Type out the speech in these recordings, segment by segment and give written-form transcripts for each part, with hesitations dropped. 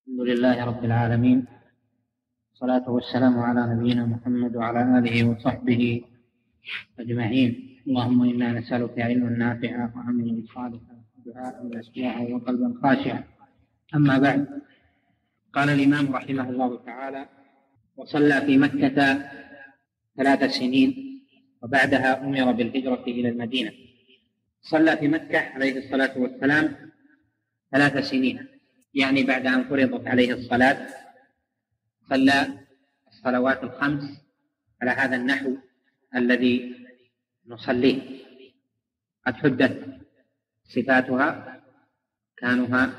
الحمد لله رب العالمين، والصلاة والسلام على نبينا محمد وعلى آله وصحبه أجمعين. اللهم إنا نسألك علما نافعا وعملا صالحا ودعاء مسموعا وقلبا خاشعا. أما بعد، قال الإمام رحمه الله تعالى: وصلى في مكة 3 سنين وبعدها أمر بالهجرة إلى المدينة. صلى في مكة عليه الصلاة والسلام 3 سنين، يعني بعد أن فرضت عليه الصلاة صلى الصلوات الخمس على هذا النحو الذي نصليه. قد حدت صفاتها، كانها،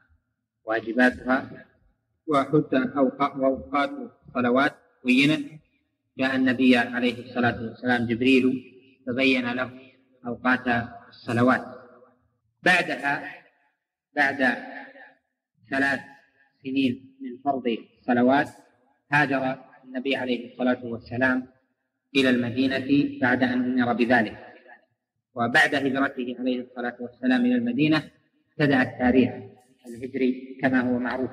واجباتها، وحدت أوقات الصلوات بينت. جاء النبي عليه الصلاة والسلام جبريل فبين له أوقات الصلوات. بعدها، بعد 3 سنين من فرض الصلوات، هاجر النبي عليه الصلاة والسلام إلى المدينة بعد أن أمر بذلك. وبعد هجرته عليه الصلاة والسلام إلى المدينة ابتدأ التاريخ الهجري كما هو معروف.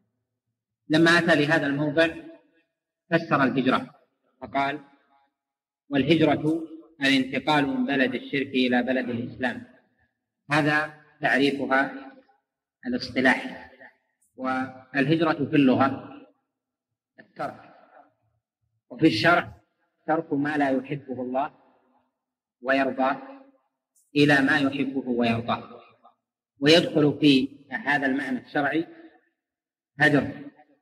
لما أتى لهذا الموضع فسر الهجرة فقال: والهجرة الانتقال من بلد الشرك إلى بلد الإسلام. هذا تعريفها الاصطلاحي. والهجرة في اللغة الترك، وفي الشرع ترك ما لا يحبه الله ويرضاه إلى ما يحبه ويرضاه. ويدخل في هذا المعنى الشرعي هجر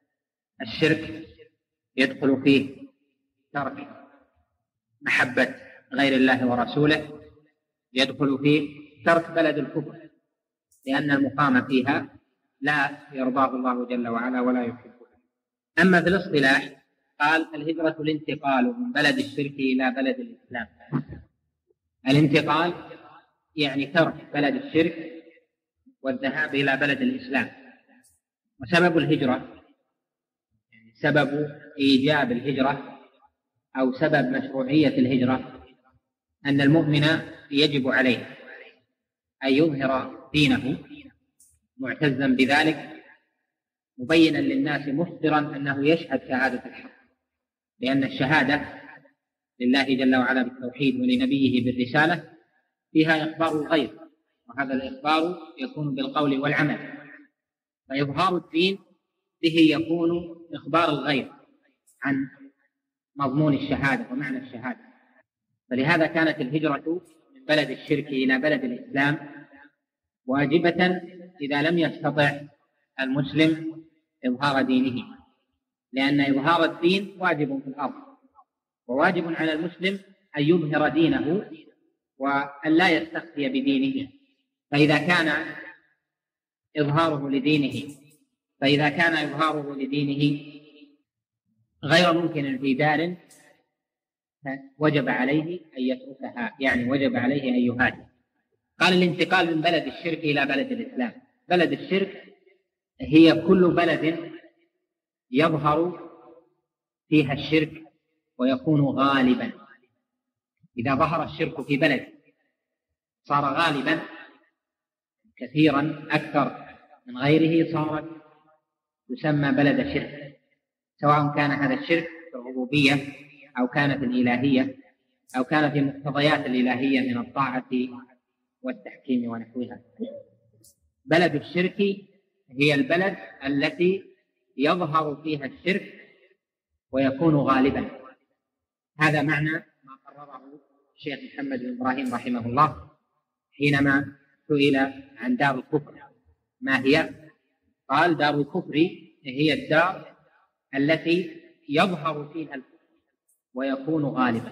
الشرك، يدخل فيه ترك محبة غير الله ورسوله، يدخل فيه ترك بلد الكفر لأن المقام فيها لا يرضاه الله جل وعلا ولا يحبه. أما في الاصطلاح قال: الهجرة الانتقال من بلد الشرك إلى بلد الإسلام. الانتقال يعني ترك بلد الشرك والذهاب إلى بلد الإسلام. وسبب الهجرة، يعني سبب إيجاب الهجرة أو سبب مشروعية الهجرة، أن المؤمن يجب عليه أن يظهر دينه معتزا بذلك، مبينا للناس مخبرا أنه يشهد شهادة الحق، لأن الشهادة لله جل وعلا بالتوحيد ولنبيه بالرسالة فيها إخبار الغيب، وهذا الإخبار يكون بالقول والعمل. فإظهار الدين به يكون إخبار الغيب عن مضمون الشهادة ومعنى الشهادة. فلهذا كانت الهجرة من بلد الشرك إلى بلد الإسلام واجبة إذا لم يستطع المسلم إظهار دينه، لأن إظهار الدين واجب في الأرض، وواجب على المسلم أن يظهر دينه وأن لا يستخفي بدينه. فإذا كان إظهاره لدينه غير ممكن في دار، وجب عليه أن يتركها، يعني وجب عليه أن يهاجر. قال: الانتقال من بلد الشرك إلى بلد الإسلام. بلد الشرك هي كل بلد يظهر فيها الشرك ويكون غالبا. إذا ظهر الشرك في بلد صار غالبا كثيرا أكثر من غيره، صارت تسمى بلد شرك، سواء كان هذا الشرك في الربوبية أو كان في الإلهية أو كان في مقتضيات الإلهية من الطاعة والتحكيم ونحوها. بلد الشرك هي البلد التي يظهر فيها الشرك ويكون غالبا. هذا معنى ما قرره الشيخ محمد بن إبراهيم رحمه الله حينما سئل عن دار الكفر ما هي، قال: دار الكفر هي الدار التي يظهر فيها الكفر ويكون غالبا.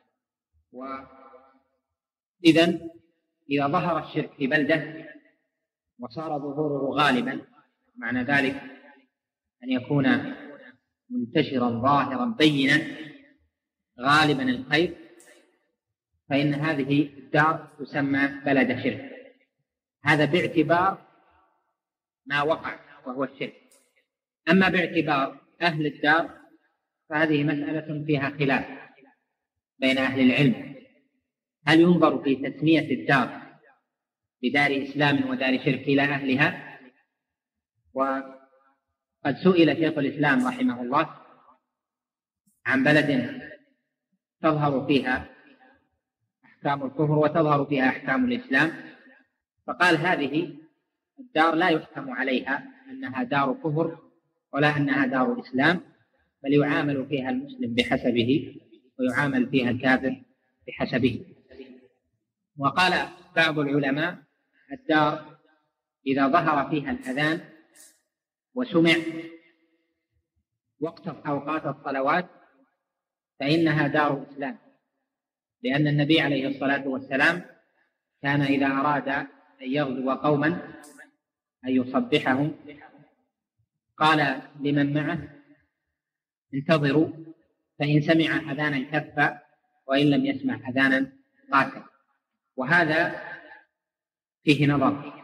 وإذن إذا ظهر الشرك في بلدة وصار ظهوره غالبا، معنى ذلك أن يكون منتشرا ظاهرا بينا غالبا الخير، فإن هذه الدار تسمى بلد شرك. هذا باعتبار ما وقع وهو الشرك. أما باعتبار أهل الدار فهذه مسألة فيها خلاف بين أهل العلم. هل ينظر في تسمية الدار بدار إسلام ودار شرك إلى أهلها، قد سئل شيخ الإسلام رحمه الله عن بلد تظهر فيها أحكام الكفر وتظهر فيها أحكام الإسلام، فقال هذه الدار لا يحكم عليها أنها دار كفر ولا أنها دار إسلام، بل يعامل فيها المسلم بحسبه ويعامل فيها الكافر بحسبه. وقال بعض العلماء الدار إذا ظهر فيها الأذان وسمع وقت أوقات الصلوات فإنها دار إسلام، لأن النبي عليه الصلاة والسلام كان إذا أراد أن يغزو قوما أن يصبحهم قال لمن معه انتظروا فإن سمع أذانا كف وإن لم يسمع أذانا قاتل. وهذا فيه نظر،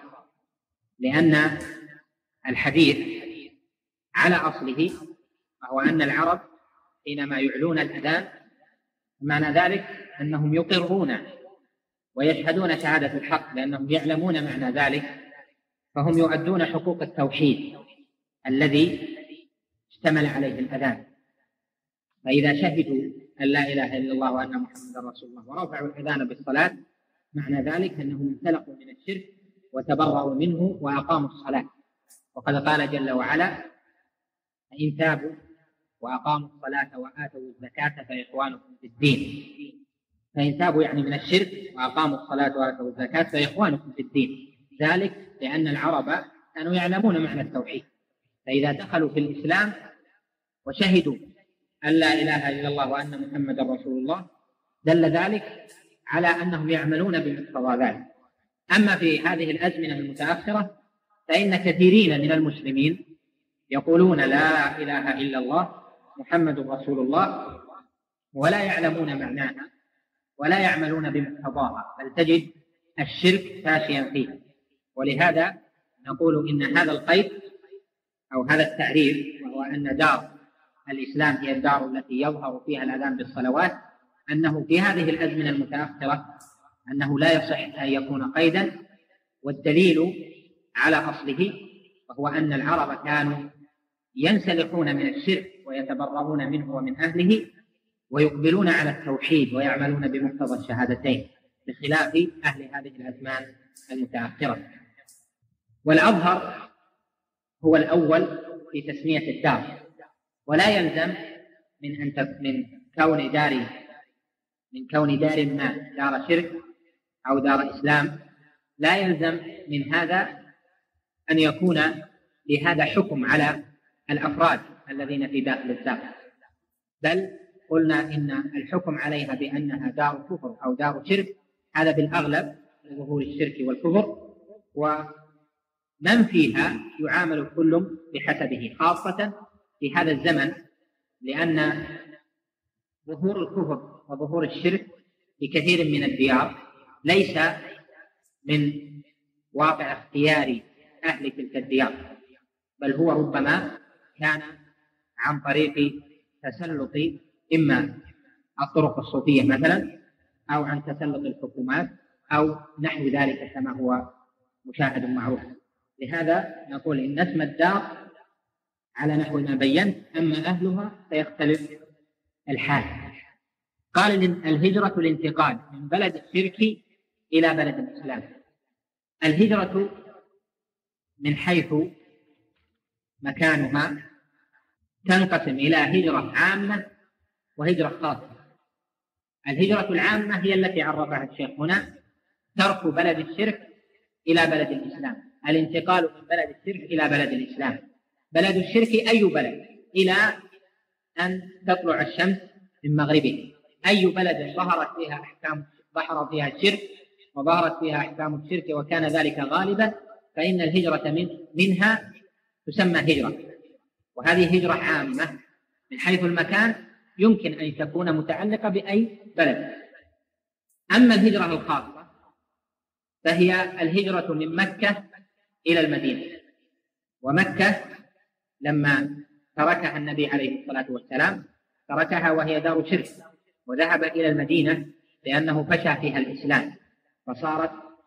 لأن الحديث على أصله وهو أن العرب حينما يعلون الأذان معنى ذلك أنهم يقرون ويشهدون شهادة الحق لأنهم يعلمون معنى ذلك، فهم يؤدون حقوق التوحيد الذي اشتمل عليه الأذان. فإذا شهدوا أن لا إله إلا الله وأن محمدا رسول الله ورفعوا الأذان بالصلاة معنى ذلك أنهم انسلقوا من الشرك وتبرأوا منه وأقاموا الصلاة. وقد قال جل وعلا فإن تابوا وأقاموا الصلاة وآتوا الزكاة فإخوانكم في الدين. فإن تابوا يعني من الشرك وأقاموا الصلاة وآتوا الزكاة فإخوانكم في الدين، ذلك لأن العرب كانوا يعلمون معنى التوحيد، فإذا دخلوا في الإسلام وشهدوا أن لا إله إلا الله وأن محمدا رسول الله دل ذلك على أنهم يعملون بمقتضى ذلك. أما في هذه الأزمنة المتأخرة فإن كثيرين من المسلمين يقولون لا إله إلا الله محمد رسول الله ولا يعلمون معناها ولا يعملون بمقتضاها، بل تجد الشرك فاشيا فيه. ولهذا نقول إن هذا القيد أو هذا التعريف، وهو أن دار الإسلام هي الدار التي يظهر فيها الأذان بالصلوات، أنه في هذه الأزمنة المتأخرة أنه لا يصح أن يكون قيدا. والدليل على أصله وهو أن العرب كانوا ينسلخون من الشرك ويتبرؤون منه ومن أهله ويقبلون على التوحيد ويعملون بمقتضى الشهادتين، بخلاف أهل هذه الأزمان المتأخرة. والأظهر هو الأول في تسمية الدار، ولا يلزم من كون دار ما دار شرك أو دار إسلام، لا يلزم من هذا أن يكون لهذا حكم على الأفراد الذين في داخل الدار، بل قلنا إن الحكم عليها بأنها دار كفر أو دار شرك هذا بالأغلب لظهور الشرك والكفر، ومن فيها يعامل كل بحسبه، خاصة في هذا الزمن، لأن ظهور الكفر وظهور الشرك في كثير من الديار ليس من واقع اختيار أهل تلك الديار، بل هو ربما كان عن طريق تسلط إما الطرق الصوفية مثلا أو عن تسلط الحكومات أو نحو ذلك كما هو مشاهد معروف. لهذا نقول إن اسم الدار على نحو ما بينت، أما أهلها فيختلف الحال. قال الهجرة الانتقال من بلد الشرك إلى بلد الإسلام. الهجرة من حيث مكانها تنقسم إلى هجرة عامة وهجرة خاصة. الهجرة العامة هي التي عرفها الشيخ هنا، ترك بلد الشرك إلى بلد الإسلام، الانتقال من بلد الشرك إلى بلد الإسلام. بلد الشرك أي بلد إلى أن تطلع الشمس من مغربه، أي بلد ظهر فيها الشرك وظهرت فيها أحكام الشرك وكان ذلك غالبا، فإن الهجرة منها تسمى هجرة، وهذه هجرة عامة من حيث المكان يمكن أن تكون متعلقة بأي بلد. أما الهجرة الخاصة فهي الهجرة من مكة إلى المدينة، ومكة لما تركها النبي عليه الصلاة والسلام تركها وهي دار شرك، وذهب إلى المدينة لأنه فشى فيها الإسلام،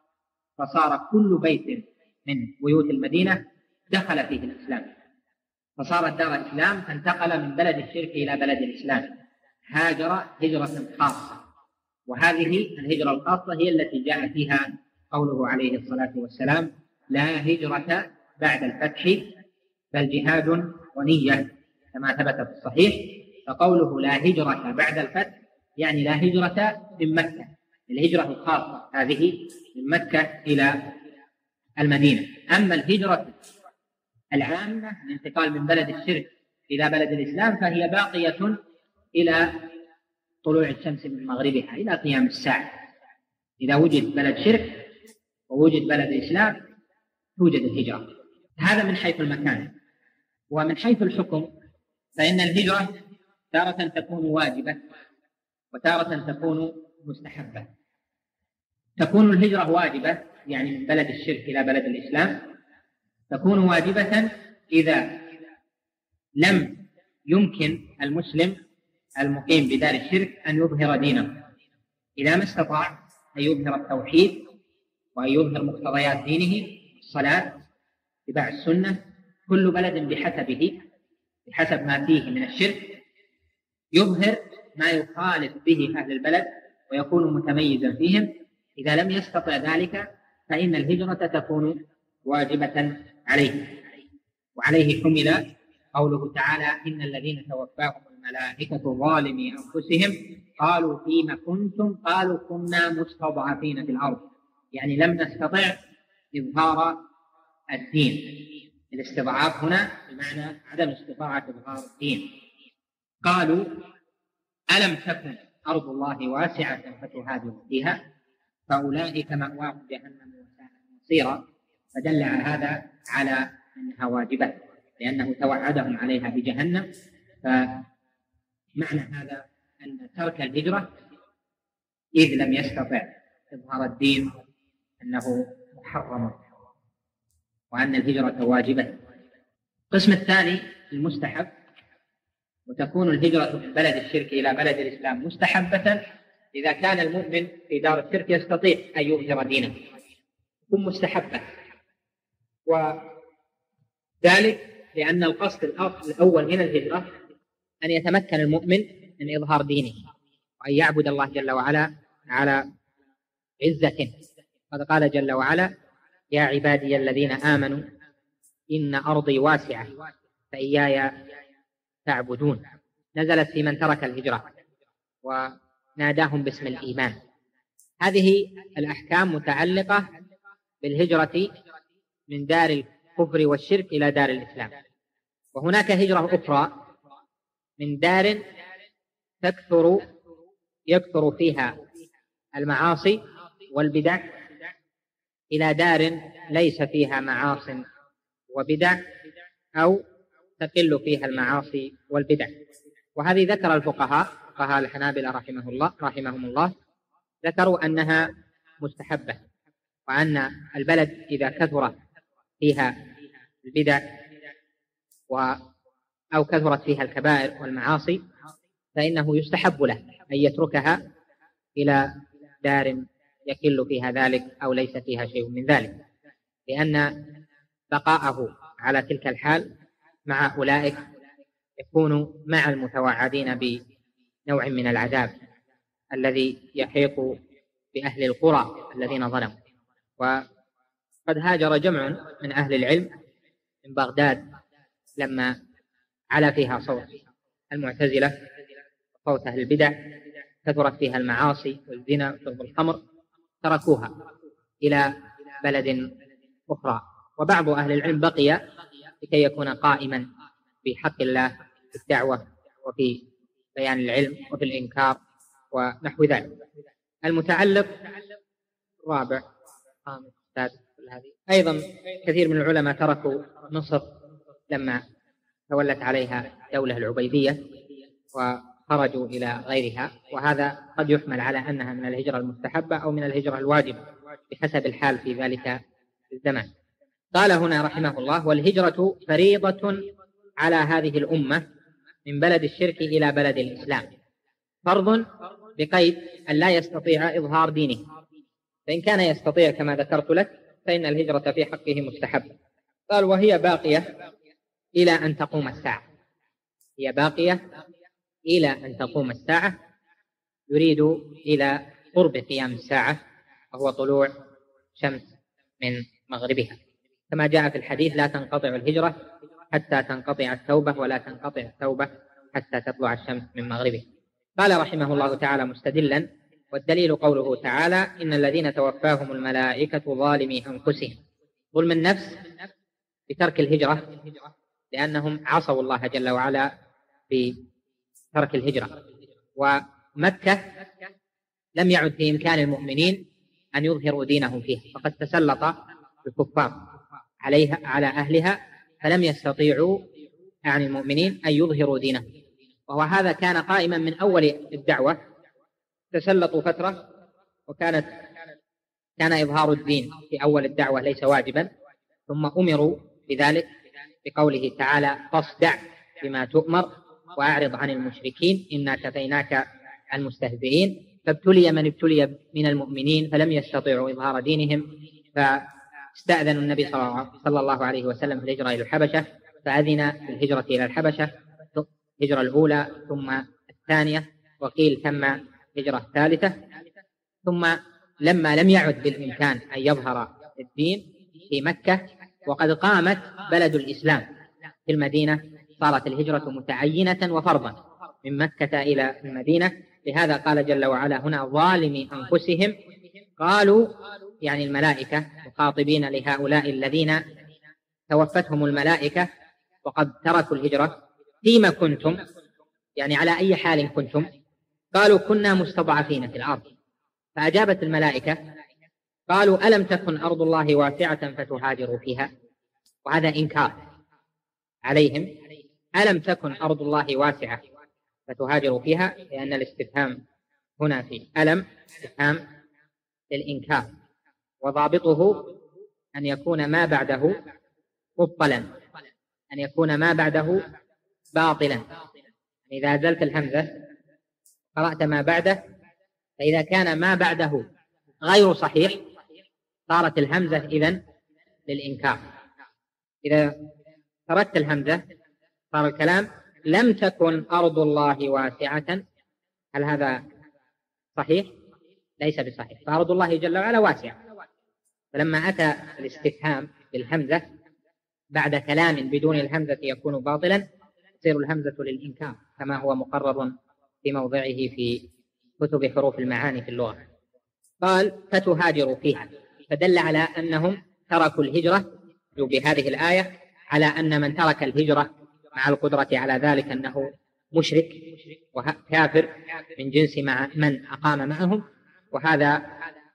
فصار كل بيت من بيوت المدينة دخل فيه الإسلام. فصارت دار إسلام، فانتقل من بلد الشرك إلى بلد الإسلام، هاجر هجرة خاصة. وهذه الهجرة الخاصة هي التي جاء فيها قوله عليه الصلاة والسلام: لا هجرة بعد الفتح بل جهاد ونية، كما ثبت في الصحيح. فقوله لا هجرة بعد الفتح يعني لا هجرة من مكة، الهجرة الخاصة هذه من مكة إلى المدينة. أما الهجرة العامة، الانتقال من بلد الشرك إلى بلد الإسلام، فهي باقية إلى طلوع الشمس من مغربها إلى قيام الساعة. إذا وجد بلد شرك ووجد بلد إسلام توجد الهجرة. هذا من حيث المكان. ومن حيث الحكم فإن الهجرة تارة تكون واجبة وتارة تكون مستحبة. تكون الهجرة واجبة يعني من بلد الشرك إلى بلد الإسلام، تكون واجبة إذا لم يمكن المسلم المقيم بدار الشرك أن يظهر دينه، إذا ما استطاع أن يظهر التوحيد وأن يظهر مقتضيات دينه، الصلاة، اتباع السنة، كل بلد بحسبه بحسب ما فيه من الشرك يظهر ما يخالف به أهل البلد ويكون متميزا فيهم. إذا لم يستطع ذلك فإن الهجرة تكون واجبة عليه. وعليه حمل قوله تعالى: إن الذين توفاهم الملائكة ظالمي أنفسهم قالوا فيما كنتم قالوا كنا مستضعفين في الأرض، يعني لم نستطع إظهار الدين. الاستضعاف هنا بمعنى عدم استطاعة إظهار الدين. قالوا ألم تكن أرض الله واسعة فتهاجروا فيها فأولئك مأواهم جهنم وساءت مصيرا. فدل هذا على أنها واجبة لأنه توعدهم عليها بجهنم. فمعنى هذا أن ترك الهجرة إذ لم يستطع إظهار الدين أنه محرم، وأن الهجرة واجبة. القسم الثاني المستحب، وتكون الهجرة من بلد الشرك إلى بلد الإسلام مستحبة إذا كان المؤمن في دار الشرك يستطيع أن يظهر دينه، تكون مستحبة. وذلك لأن القصد الأول من الهجرة أن يتمكن المؤمن من إظهار دينه وأن يعبد الله جل وعلا على عزة. قد قال جل وعلا: يا عبادي الذين آمنوا إن أرضي واسعة فإياي تعبدون. نزلت في من ترك الهجرة وناداهم باسم الإيمان. هذه الأحكام متعلقة بالهجرة من دار الكفر والشرك إلى دار الإسلام. وهناك هجرة أخرى من دار يكثر فيها المعاصي والبدع إلى دار ليس فيها معاص وبدع أو تقل فيها المعاصي والبدع. وهذه ذكر فقهاء الحنابلة رحمهم الله ذكروا أنها مستحبة، وأن البلد إذا كثر فيها البدع أو كثرت فيها الكبائر والمعاصي فإنه يستحب له أن يتركها إلى دار يكل فيها ذلك أو ليس فيها شيء من ذلك، لأن بقاءه على تلك الحال مع أولئك يكون مع المتوعدين بنوع من العذاب الذي يحيق بأهل القرى الذين ظلموا. وقد هاجر جمع من أهل العلم من بغداد لما علا فيها صوت المعتزلة وصوت أهل البدع، كثرت فيها المعاصي والزنا وشرب الخمر، تركوها إلى بلد أخرى. وبعض أهل العلم بقي لكي يكون قائما بحق الله في الدعوة وفي بيان العلم وفي الإنكار ونحو ذلك. المتعلق الرابع خامس سادس هذه أيضا كثير من العلماء تركوا مصر لما تولت عليها الدولة العبيدية وخرجوا إلى غيرها، وهذا قد يحمل على أنها من الهجرة المستحبة أو من الهجرة الواجبة بحسب الحال في ذلك الزمان. قال هنا رحمه الله: والهجرة فريضة على هذه الأمة من بلد الشرك إلى بلد الإسلام، فرض بقيد أن لا يستطيع إظهار دينه، فإن كان يستطيع كما ذكرت لك فإن الهجرة في حقه مستحبة. قال: وهي باقية إلى أن تقوم الساعة، هي باقية إلى أن تقوم الساعة، يريد إلى قرب قيام الساعة وهو طلوع شمس من مغربها، كما جاء في الحديث: لا تنقطع الهجرة حتى تنقطع التوبة، ولا تنقطع التوبة حتى تطلع الشمس من مغربها. قال رحمه الله تعالى مستدلا: والدليل قوله تعالى: إن الذين توفاهم الملائكة ظالمي أنفسهم. ظلم النفس بترك الهجرة، لأنهم عصوا الله جل وعلا بترك الهجرة، ومكة لم يعد في إمكان المؤمنين أن يظهروا دينهم فيها، فقد تسلط الكفار عليها على أهلها، فلم يستطيعوا عن المؤمنين أن يظهروا دينهم. وهذا كان قائما من أول الدعوة، تسلطوا فترة وكان إظهار الدين في أول الدعوة ليس واجبا، ثم أمروا بذلك بقوله تعالى: فاصدع بما تؤمر وأعرض عن المشركين إنا كفيناك المستهزئين. فابتلي من ابتلي من المؤمنين فلم يستطيعوا إظهار دينهم، فاستأذنوا النبي صلى الله عليه وسلم في الهجرة إلى الحبشة، فأذن في الهجرة إلى الحبشة، الهجرة الأولى ثم الثانية، وقيل ثم الهجرة الثالثة. ثم لما لم يعد بالإمكان أن يظهر الدين في مكة وقد قامت بلد الإسلام في المدينة، صارت الهجرة متعينة وفرضا من مكة إلى المدينة. لهذا قال جل وعلا هنا: ظالمي أنفسهم. قالوا يعني الملائكة مخاطبين لهؤلاء الذين توفتهم الملائكة وقد تركوا الهجرة: فيما كنتم، يعني على أي حال كنتم؟ قالوا: كنا مستضعفين في الأرض. فأجابت الملائكة قالوا: ألم تكن أرض الله واسعة فتهاجروا فيها؟ وهذا إنكار عليهم: ألم تكن أرض الله واسعة فتهاجروا فيها، لأن الاستفهام هنا في ألم استفهام للإنكار، وضابطه أن يكون ما بعده مبطلا، أن يكون ما بعده باطلا. إذا أزلت الهمزة قرأت ما بعده، فإذا كان ما بعده غير صحيح صارت الهمزة إذن للإنكار. إذا تركت الهمزة صار الكلام: لم تكن أرض الله واسعة. هل هذا صحيح؟ ليس بصحيح، فأرض الله جل وعلا واسعة. فلما أتى الاستفهام بالهمزة بعد كلام بدون الهمزة يكون باطلا، تصير الهمزة للإنكار، كما هو مقرر في موضعه في كتب حروف المعاني في اللغة. قال: فتهاجروا فيها، فدل على أنهم تركوا الهجرة بهذه الآية، على أن من ترك الهجرة مع القدرة على ذلك أنه مشرك وكافر من جنس مع من أقام معهم، وهذا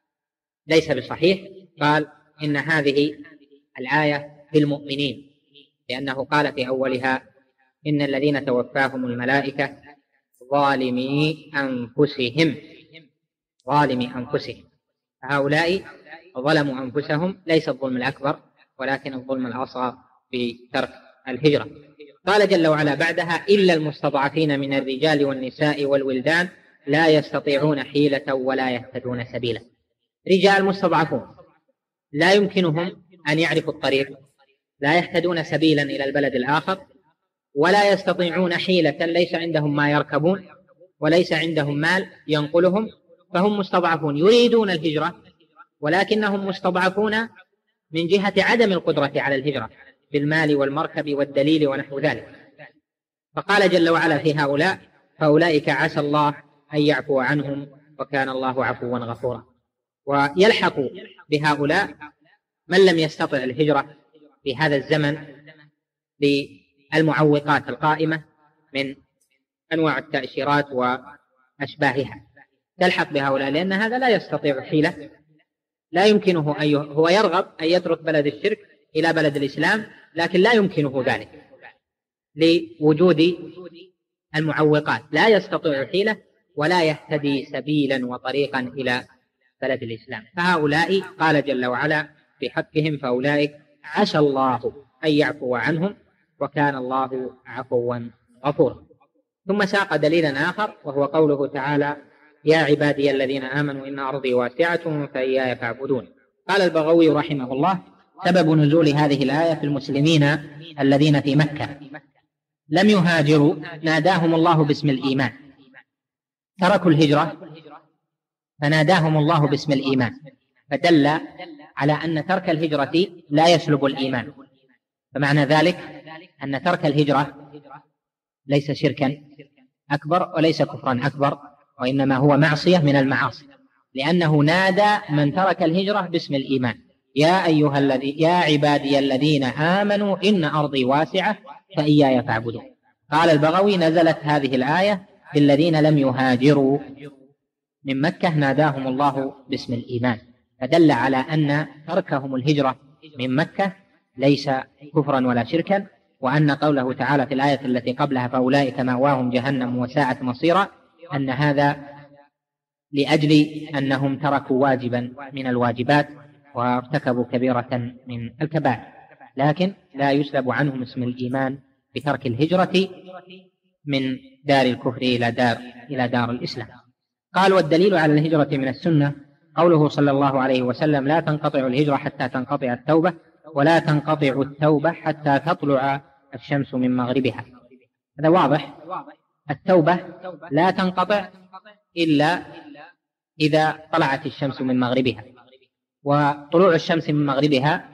ليس بصحيح. قال: إن هذه الآية في المؤمنين، لأنه قال في أولها: إن الذين توفاهم الملائكة ظالمي أنفسهم. ظالمي أنفسهم، فهؤلاء ظلموا أنفسهم، ليس الظلم الأكبر ولكن الظلم الأصغر بترك الهجرة. قال جل وعلا بعدها: إلا المستضعفين من الرجال والنساء والولدان لا يستطيعون حيلة ولا يهتدون سبيلا. رجال مستضعفون لا يمكنهم أن يعرفوا الطريق، لا يهتدون سبيلا إلى البلد الآخر، ولا يستطيعون حيلة، ليس عندهم ما يركبون وليس عندهم مال ينقلهم، فهم مستضعفون يريدون الهجرة ولكنهم مستضعفون من جهة عدم القدرة على الهجرة بالمال والمركب والدليل ونحو ذلك. فقال جل وعلا في هؤلاء: فأولئك عسى الله أن يعفو عنهم وكان الله عفوا غفورا. ويلحق بهؤلاء من لم يستطع الهجرة في هذا الزمن بالمعوقات القائمة من أنواع التأشيرات وأشباهها، تلحق بهؤلاء، لأن هذا لا يستطيع حيلة، لا يمكنه هو يرغب أن يترك بلد الشرك إلى بلد الإسلام، لكن لا يمكنه ذلك لوجود المعوقات، لا يستطيع حيلة ولا يهتدي سبيلا وطريقا إلى بلد الإسلام. فهؤلاء قال جل وعلا في حقهم: فأولئك عسى الله أن يعفو عنهم وكان الله عفوا غفورا. ثم ساق دليلا آخر وهو قوله تعالى: يا عبادي الذين آمنوا إن أرضي واسعة فإياي فاعبدون. قال البغوي رحمه الله: سبب نزول هذه الآية في المسلمين الذين في مكة لم يهاجروا، ناداهم الله باسم الإيمان، تركوا الهجرة فناداهم الله باسم الإيمان، فدل على أن ترك الهجرة لا يسلب الإيمان. فمعنى ذلك أن ترك الهجرة ليس شركا أكبر وليس كفرا أكبر، وإنما هو معصية من المعاصي، لأنه نادى من ترك الهجرة باسم الإيمان: يا عبادي الذين آمنوا إن أرضي واسعة فإياي فاعبدون. قال البغوي: نزلت هذه الآية في الذين لم يهاجروا من مكة ناداهم الله باسم الإيمان، فدل على أن تركهم الهجرة من مكة ليس كفرا ولا شركا، وأن قوله تعالى في الآية التي قبلها: فأولئك مأواهم جهنم وساءت مصيرا، أن هذا لأجل أنهم تركوا واجبا من الواجبات وارتكبوا كبيرة من الكبائر، لكن لا يسلب عنهم اسم الإيمان بترك الهجرة من دار الكفر إلى دار الإسلام. قال: والدليل على الهجرة من السنة قوله صلى الله عليه وسلم: لا تنقطع الهجرة حتى تنقطع التوبة، ولا تنقطع التوبة حتى تطلع الشمس من مغربها. هذا واضح. التوبة لا تنقطع إلا إذا طلعت الشمس من مغربها، وطلوع الشمس من مغربها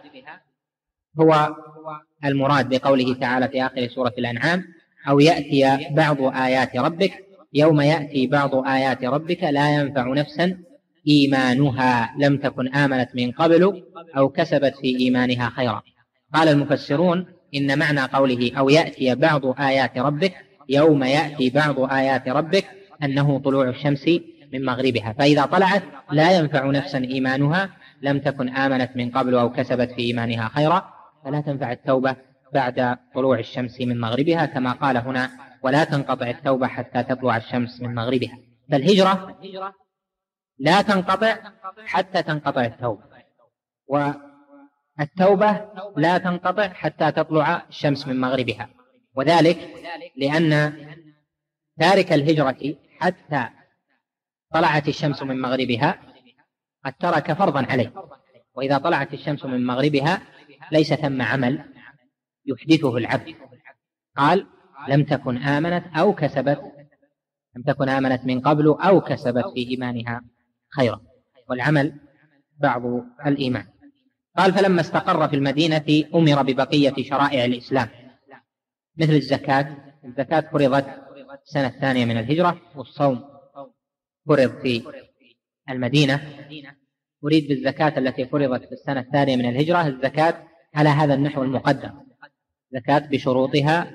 هو المراد بقوله تعالى في آخر سورة الأنعام: أو يأتي بعض آيات ربك، يوم يأتي بعض آيات ربك لا ينفع نفسا إيمانها لم تكن آمنت من قبل أو كسبت في إيمانها خيرا. قال المفسرون: إن معنى قوله أو يأتي بعض آيات ربك، يوم يأتي بعض آيات ربك، أنه طلوع الشمس من مغربها، فإذا طلعت لا ينفع نفسا إيمانها لم تكن آمنت من قبل أو كسبت في إيمانها خيرا، فلا تنفع التوبة بعد طلوع الشمس من مغربها، كما قال هنا: ولا تنقطع التوبة حتى تطلع الشمس من مغربها. فالهجرة لا تنقطع حتى تنقطع التوبة، والتوبة لا تنقطع حتى تطلع الشمس من مغربها، وذلك لأن تارك الهجرة حتى طلعت الشمس من مغربها قد ترك فرضا عليه، وإذا طلعت الشمس من مغربها ليس ثم عمل يحدثه العبد. قال: لم تكن آمنت من قبل أو كسبت في إيمانها خيرا، والعمل بعض الإيمان. قال: فلما استقر في المدينة أمر ببقية شرائع الإسلام مثل الزكاة فرضت السنة الثانية من الهجرة، والصوم فرض في المدينة. أريد بالزكاة التي فرضت في السنة الثانية من الهجرة الزكاة على هذا النحو المقدم: زكاة بشروطها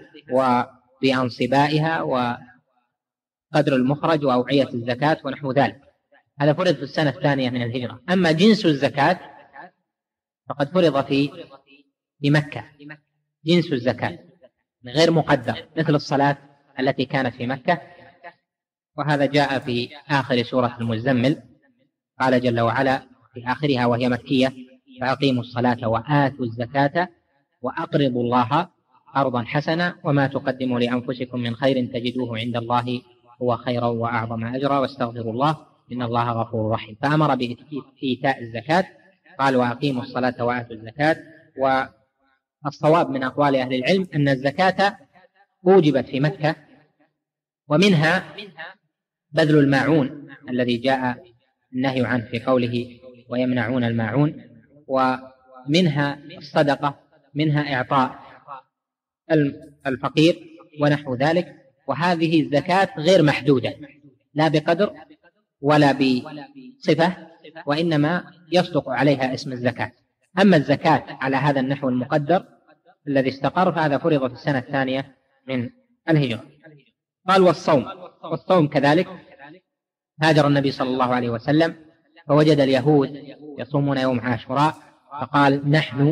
وبأنصبائها وقدر المخرج وأوعية الزكاة ونحو ذلك، هذا فرض في السنة الثانية من الهجرة. أما جنس الزكاة فقد فرض في مكة، جنس الزكاة غير مقدر، مثل الصلاة التي كانت في مكة، وهذا جاء في آخر سورة المزمل. قال جل وعلا في آخرها وهي مكية: فأقيموا الصلاة وآتوا الزكاة وأقرضوا الله قرضا حسنا وما تقدموا لأنفسكم من خير تجدوه عند الله هو خيرا وأعظم أجرا واستغفروا الله إن الله غفور رحيم. فأمر بإيتاء الزكاة، قال: وأقيموا الصلاة وآتوا الزكاة. والصواب من أقوال أهل العلم أن الزكاة أوجبت في مكة، ومنها بذل الماعون الذي جاء النهي عنه في قوله ويمنعون الماعون، ومنها الصدقة، منها إعطاء الفقير ونحو ذلك. وهذه الزكاة غير محدودة لا بقدر ولا بصفة، وإنما يصدق عليها اسم الزكاة. أما الزكاة على هذا النحو المقدر الذي استقر فهذا فرض في السنة الثانية من الهجرة. قال: والصوم كذلك. هاجر النبي صلى الله عليه وسلم فوجد اليهود يصومون يوم عاشوراء، فقال: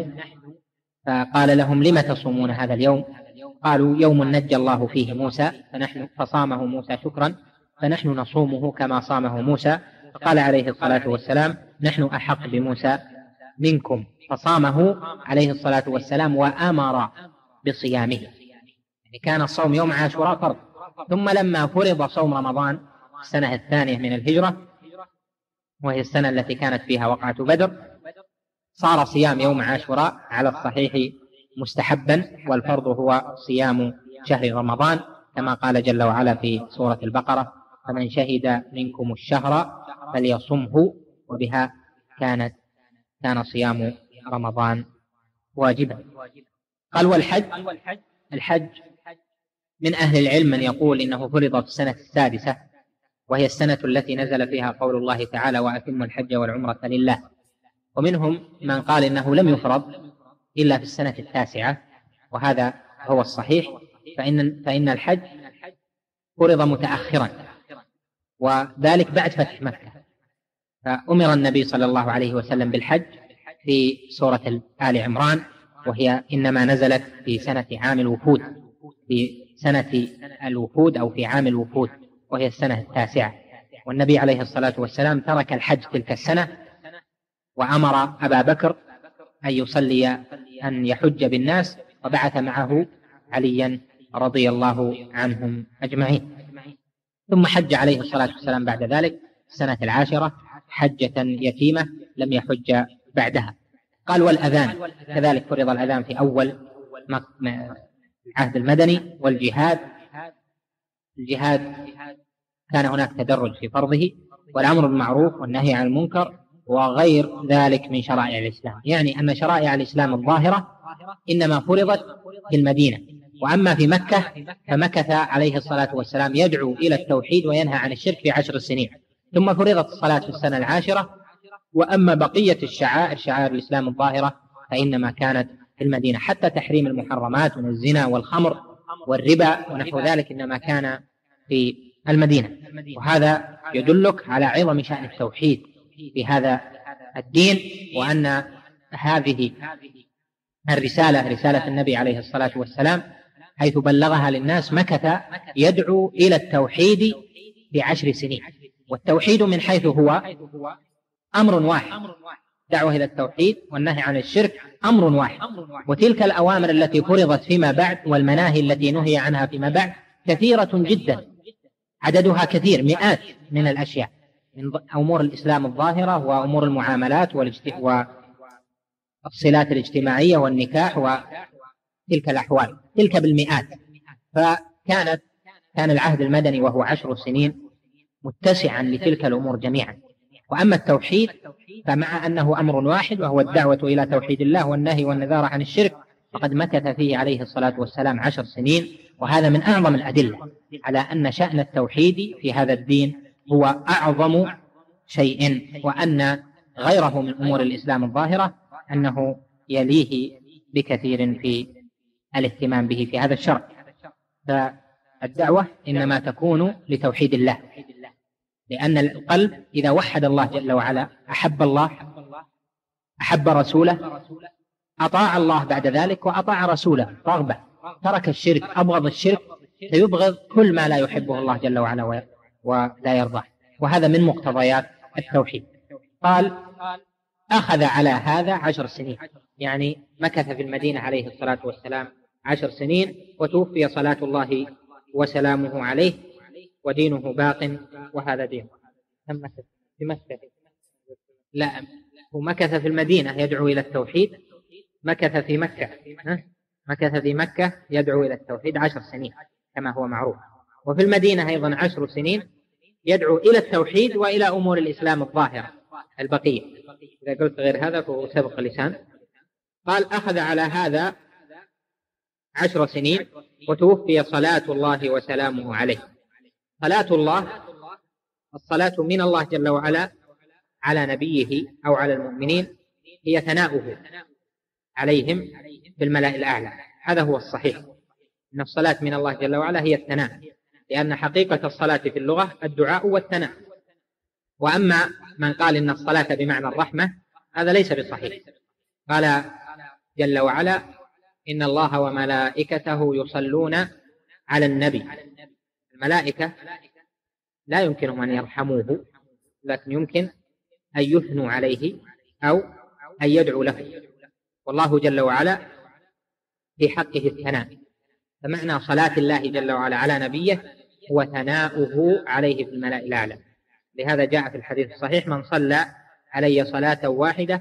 فقال لهم: لم تصومون هذا اليوم؟ قالوا: يوم نجى الله فيه موسى فصامه موسى شكرا فنحن نصومه كما صامه موسى. فقال عليه الصلاة والسلام: نحن أحق بموسى منكم، فصامه عليه الصلاة والسلام وأمر بصيامه. يعني كان الصوم يوم عاشوراء فرض، ثم لما فرض صوم رمضان السنة الثانية من الهجرة، وهي السنة التي كانت فيها وقعة بدر، صار صيام يوم عاشوراء على الصحيح مستحبا، والفرض هو صيام شهر رمضان كما قال جل وعلا في سورة البقرة: فمن شهد منكم الشهر فليصمه، وبها كان صيام رمضان واجبا. قال: والحج، الحج من أهل العلم من يقول إنه فرض في السنة السادسة، وهي السنة التي نزل فيها قول الله تعالى: وأتموا الحج والعمرة لله. ومنهم من قال إنه لم يفرض إلا في السنة التاسعة، وهذا هو الصحيح، فإن الحج فرض متأخرا، وذلك بعد فتح مكة. فأمر النبي صلى الله عليه وسلم بالحج في سورة آل عمران، وهي إنما نزلت في سنة عام الوفود، في سنة الوفود أو في عام الوفود، وهي السنة التاسعة. والنبي عليه الصلاة والسلام ترك الحج تلك السنة، وأمر أبا بكر أن يحج بالناس، وبعث معه عليا رضي الله عنهم أجمعين. ثم حج عليه الصلاة والسلام بعد ذلك السنة العاشرة حجة يتيمة، لم يحج بعدها. قال: والأذان كذلك فرض الأذان في أول العهد المدني. والجهاد، الجهاد كان هناك تدرج في فرضه، والأمر بالمعروف والنهي عن المنكر وغير ذلك من شرائع الإسلام. يعني أن شرائع الإسلام الظاهرة إنما فرضت في المدينة، وأما في مكة فمكث عليه الصلاة والسلام يدعو إلى التوحيد وينهى عن الشرك في 10 سنين، ثم فرضت الصلاة في السنة العاشرة. وأما بقية شعائر الإسلام الظاهرة فإنما كانت في المدينة، حتى تحريم المحرمات من الزنا والخمر والربا ونحو ذلك إنما كان في المدينة. وهذا يدلك على عظم شأن التوحيد في هذا الدين، وأن هذه الرسالة رسالة النبي عليه الصلاة والسلام حيث بلغها للناس مكث يدعو إلى التوحيد في 10 سنين. والتوحيد من حيث هو أمر واحد، دعوة إلى التوحيد والنهي عن الشرك أمر واحد. وتلك الأوامر التي فرضت فيما بعد والمناهي التي نهي عنها فيما بعد كثيرة جدا، عددها كثير، مئات من الأشياء من أمور الإسلام الظاهرة وأمور المعاملات والصلات الاجتماعية والنكاح وتلك الأحوال، تلك بالمئات. كان العهد المدني وهو 10 سنين متسعا لتلك الأمور جميعا. وأما التوحيد فمع أنه أمر واحد وهو الدعوة إلى توحيد الله والنهي والنذار عن الشرك، فقد مكث فيه عليه الصلاة والسلام 10 سنين، وهذا من أعظم الأدلة على أن شأن التوحيد في هذا الدين هو أعظم شيء، وأن غيره من أمور الإسلام الظاهرة أنه يليه بكثير في الاهتمام به في هذا الشرع. فالدعوة إنما تكون لتوحيد الله، لأن القلب إذا وحد الله جل وعلا أحب الله، أحب رسوله، أطاع الله بعد ذلك وأطاع رسوله رغبة، ترك الشرك، أبغض الشرك، سيبغض كل ما لا يحبه الله جل وعلا ولا يرضاه. وهذا من مقتضيات التوحيد. قال: أخذ على هذا 10 سنين، يعني مكث في المدينة عليه الصلاة والسلام 10 سنين، وتوفي صلاة الله وسلامه عليه، ودينه باق وهذا دينه. في مكة، لا، هو مكث في المدينة يدعو إلى التوحيد، مكث في مكة يدعو إلى التوحيد 10 سنين كما هو معروف، وفي المدينة أيضا 10 سنين يدعو إلى التوحيد وإلى أمور الإسلام الظاهرة البقية. إذا قلت غير هذا فهو سبق اللسان. قال: أخذ على هذا 10 سنين، وتوفي صلاة الله وسلامه عليه. صلاة الله، الصلاة من الله جل وعلا على نبيه أو على المؤمنين هي ثناؤه عليهم في الملأ الأعلى. هذا هو الصحيح، أن الصلاة من الله جل وعلا هي الثناء، لأن حقيقة الصلاة في اللغة الدعاء والثناء. وأما من قال إن الصلاة بمعنى الرحمة هذا ليس بصحيح. قال جل وعلا: إن الله وملائكته يصلون على النبي. الملائكة لا يمكنهم أن يرحموه، لكن يمكن أن يثنوا عليه أو أن يدعوا له، والله جل وعلا في حقه الثناء. فمعنى صلاة الله جل وعلا على نبيه هو ثناؤه عليه في الملأ الأعلى. لهذا جاء في الحديث الصحيح: من صلى علي صلاة واحدة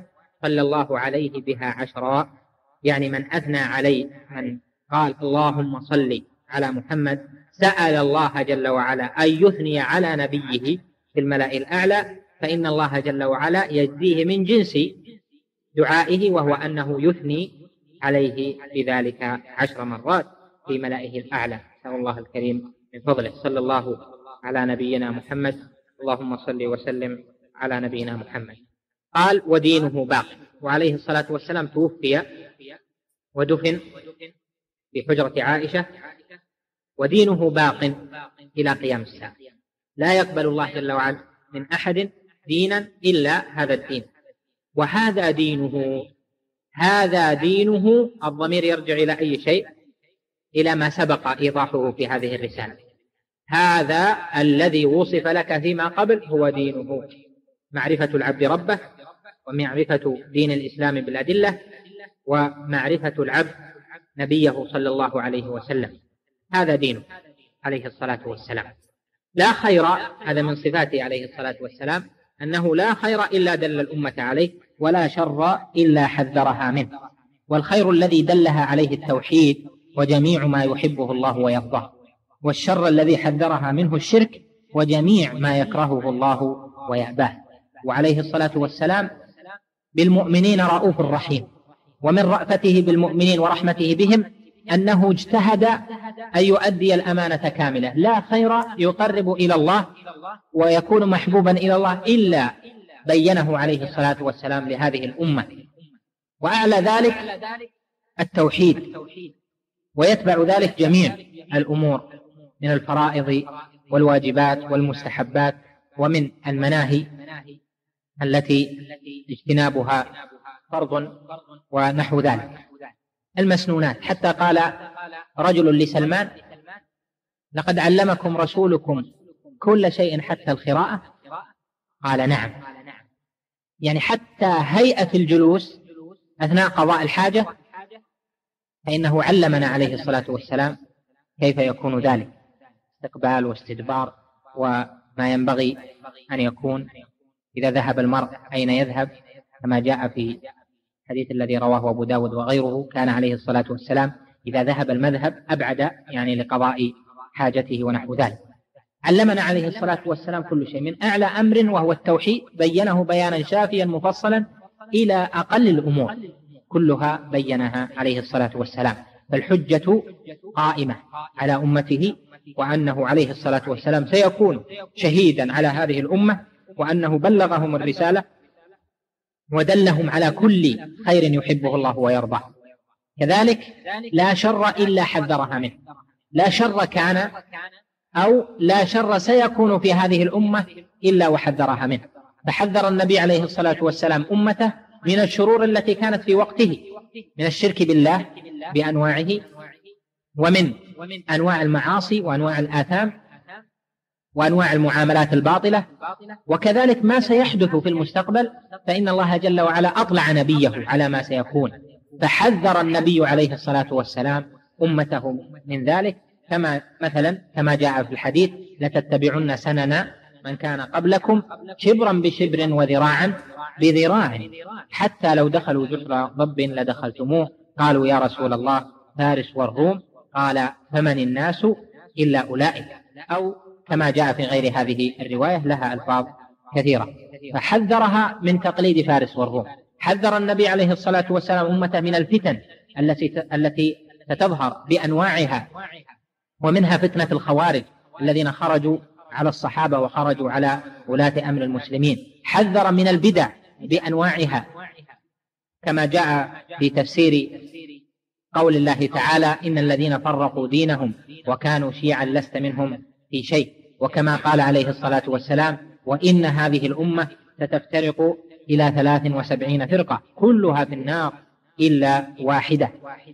صلى الله عليه بها عشرا، يعني من أثنى عليه، من قال اللهم صل على محمد، سأل الله جل وعلا أن يثني على نبيه في الملأ الأعلى، فإن الله جل وعلا يجزيه من جنس دعائه، وهو أنه يثني عليه بذلك 10 مرات في ملائه الأعلى. نسأل الله الكريم من فضله. صلى الله على نبينا محمد. اللهم صل وسلم على نبينا محمد. قال ودينه باق. وعليه الصلاة والسلام توفي ودفن في حجرة عائشة، ودينه باق إلى قيام الساعة. لا يقبل الله جل وعلا من أحد دينا إلا هذا الدين، وهذا دينه. هذا دينه، الضمير يرجع إلى أي شيء؟ إلى ما سبق إيضاحه في هذه الرسالة. هذا الذي وصف لك فيما قبل هو دينه: معرفة العبد ربه، ومعرفة دين الإسلام بالأدلة، ومعرفة العبد نبيه صلى الله عليه وسلم. هذا دينه عليه الصلاة والسلام. لا خير، هذا من صفاته عليه الصلاة والسلام، أنه لا خير إلا دل الأمة عليه، ولا شر إلا حذرها منه. والخير الذي دلها عليه التوحيد وجميع ما يحبه الله ويرضاه، والشر الذي حذرها منه الشرك وجميع ما يكرهه الله ويأباه. وعليه الصلاة والسلام بالمؤمنين رؤوف رحيم، ومن رأفته بالمؤمنين ورحمته بهم أنه اجتهد أن يؤدي الأمانة كاملة. لا خير يقرب إلى الله ويكون محبوبا إلى الله إلا بينه عليه الصلاة والسلام لهذه الأمة. وأعلى ذلك التوحيد، ويتبع ذلك جميع الأمور من الفرائض والواجبات والمستحبات، ومن المناهي التي اجتنابها فرض ونحو ذلك، المسنونات. حتى قال رجل لسلمان: لقد علمكم رسولكم كل شيء حتى القراءة؟ قال: نعم. يعني حتى هيئة الجلوس أثناء قضاء الحاجة فإنه علمنا عليه الصلاة والسلام كيف يكون ذلك، استقبال واستدبار، وما ينبغي أن يكون إذا ذهب المرء أين يذهب، كما جاء في الحديث الذي رواه أبو داود وغيره. كان عليه الصلاة والسلام إذا ذهب المذهب أبعد، يعني لقضاء حاجته ونحو ذلك. علمنا عليه الصلاة والسلام كل شيء، من أعلى أمر وهو التوحيد بينه بيانا شافيا مفصلا إلى أقل الأمور كلها بينها عليه الصلاة والسلام. فالحجة قائمة على أمته، وأنه عليه الصلاة والسلام سيكون شهيدا على هذه الأمة، وأنه بلغهم الرسالة ودلهم على كل خير يحبه الله ويرضاه. كذلك لا شر إلا حذرها منه. لا شر كان أو لا شر سيكون في هذه الأمة إلا وحذرها منه. فحذر النبي عليه الصلاة والسلام أمته من الشرور التي كانت في وقته، من الشرك بالله بأنواعه، ومن أنواع المعاصي وأنواع الآثام وأنواع المعاملات الباطلة، وكذلك ما سيحدث في المستقبل، فإن الله جل وعلا أطلع نبيه على ما سيكون، فحذر النبي عليه الصلاة والسلام أمته من ذلك. كما جاء في الحديث: لتتبعن سنن من كان قبلكم شبرا بشبر وذراعا بذراع، حتى لو دخلوا جحر ضب لدخلتموه. قالوا: يا رسول الله فارس والروم؟ قال: فمن الناس إلا أولئك. أو كما جاء في غير هذه الرواية لها ألفاظ كثيرة. فحذرها من تقليد فارس والروم. حذر النبي عليه الصلاة والسلام أمته من الفتن التي ستظهر بأنواعها، ومنها فتنة الخوارج الذين خرجوا على الصحابة وخرجوا على ولاة أمر المسلمين. حذر من البدع بأنواعها، كما جاء في تفسير قول الله تعالى: إن الذين فرقوا دينهم وكانوا شيعا لست منهم في شيء. وكما قال عليه الصلاة والسلام: وإن هذه الأمة ستفترق إلى 73 فرقة كلها في النار إلا واحدة.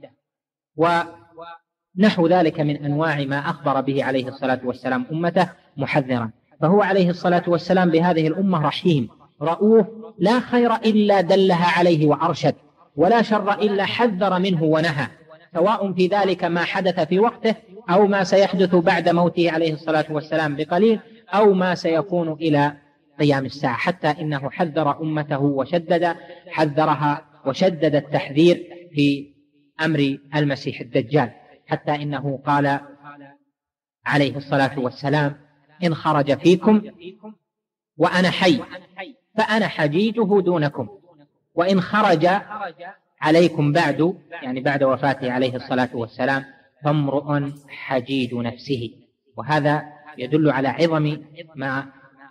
ونحو ذلك من أنواع ما أخبر به عليه الصلاة والسلام أمته محذرا. فهو عليه الصلاة والسلام بهذه الأمة رحيم رؤوف، لا خير إلا دلها عليه وأرشد، ولا شر إلا حذر منه ونهى، سواء في ذلك ما حدث في وقته أو ما سيحدث بعد موته عليه الصلاة والسلام بقليل، أو ما سيكون إلى قيام الساعة، حتى إنه حذر أمته وشدد حذرها وشدد التحذير في أمر المسيح الدجال، حتى إنه قال عليه الصلاة والسلام: إن خرج فيكم وأنا حي فأنا حجيجه دونكم، وإن خرج عليكم بعد، يعني بعد وفاته عليه الصلاة والسلام، فامرؤ حجيج نفسه. وهذا يدل على عظم ما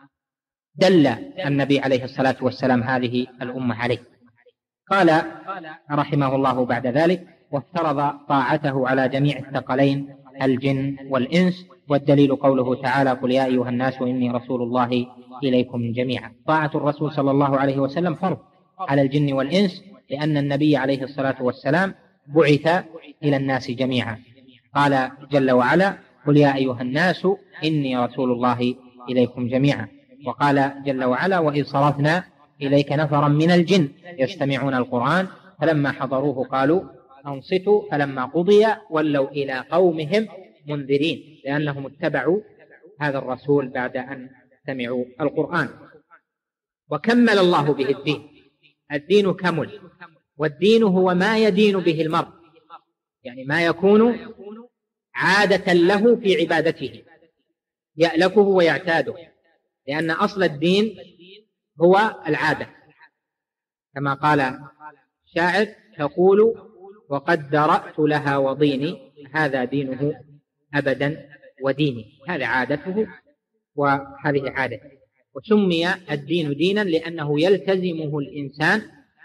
دل النبي عليه الصلاة والسلام هذه الأمة عليه. قال رحمه الله بعد ذلك: وافترض طاعته على جميع الثقلين الجن والإنس، والدليل قوله تعالى: قل يا أيها الناس إني رسول الله إليكم جميعا. طاعة الرسول صلى الله عليه وسلم فرض على الجن والإنس، لأن النبي عليه الصلاة والسلام بعث إلى الناس جميعا. قال جل وعلا: قل يا أيها الناس إني رسول الله إليكم جميعا. وقال جل وعلا: وإذ صرفنا إليك نفرا من الجن يستمعون القرآن فلما حضروه قالوا أنصتوا فلما قضي ولوا إلى قومهم منذرين، لأنهم اتبعوا هذا الرسول بعد أن سمعوا القرآن. وكمل الله به الدين. الدين كمل، والدين هو ما يدين به المرء، يعني ما يكون عادة له في عبادته يألفه ويعتاده، لأن أصل الدين هو العادة، كما قال شاعر: تقول وقد درأت لها وضيني هذا دينه أبدا وديني. هذا عادته وهذه عادته. وسمي الدين دينا لأنه يلتزمه الإنسان،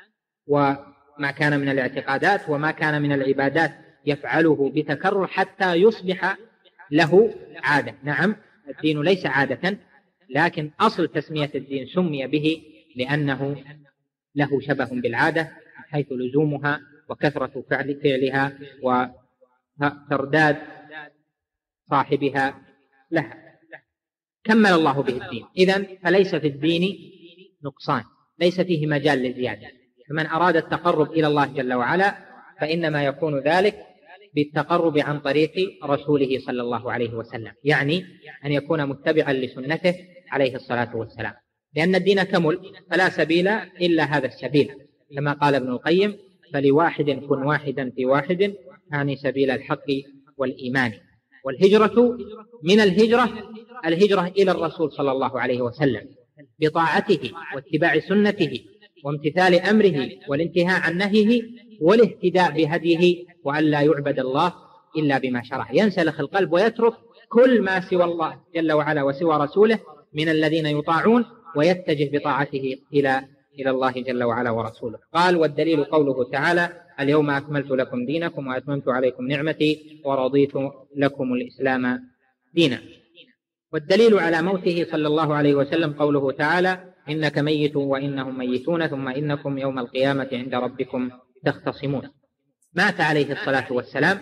وما كان من الاعتقادات وما كان من العبادات يفعله بتكرر حتى يصبح له عادة. نعم، الدين ليس عادة، لكن أصل تسمية الدين سمي به لأنه له شبه بالعادة، حيث لزومها وكثرة فعلها وترداد صاحبها لها. كمل الله به الدين. إذن فليس في الدين نقصان، ليس فيه مجال للزيادة. فمن أراد التقرب إلى الله جل وعلا فإنما يكون ذلك بالتقرب عن طريق رسوله صلى الله عليه وسلم، يعني أن يكون متبعا لسنته عليه الصلاة والسلام، لأن الدين كمل فلا سبيل إلا هذا السبيل، كما قال ابن القيم: فلواحد كن واحدا في واحد، يعني سبيل الحق والإيمان. والهجرة من الهجرة إلى الرسول صلى الله عليه وسلم بطاعته واتباع سنته وامتثال أمره والانتهاء عن نهيه والاهتداء بهديه، وأن لا يعبد الله إلا بما شرع. ينسلخ القلب ويترك كل ما سوى الله جل وعلا وسوى رسوله من الذين يطاعون، ويتجه بطاعته إلى الله جل وعلا ورسوله. قال: والدليل قوله تعالى: اليوم أكملت لكم دينكم وأتممت عليكم نعمتي ورضيت لكم الإسلام دينا. والدليل على موته صلى الله عليه وسلم قوله تعالى: إنك ميت وإنهم ميتون ثم إنكم يوم القيامة عند ربكم تختصمون. مات عليه الصلاة والسلام.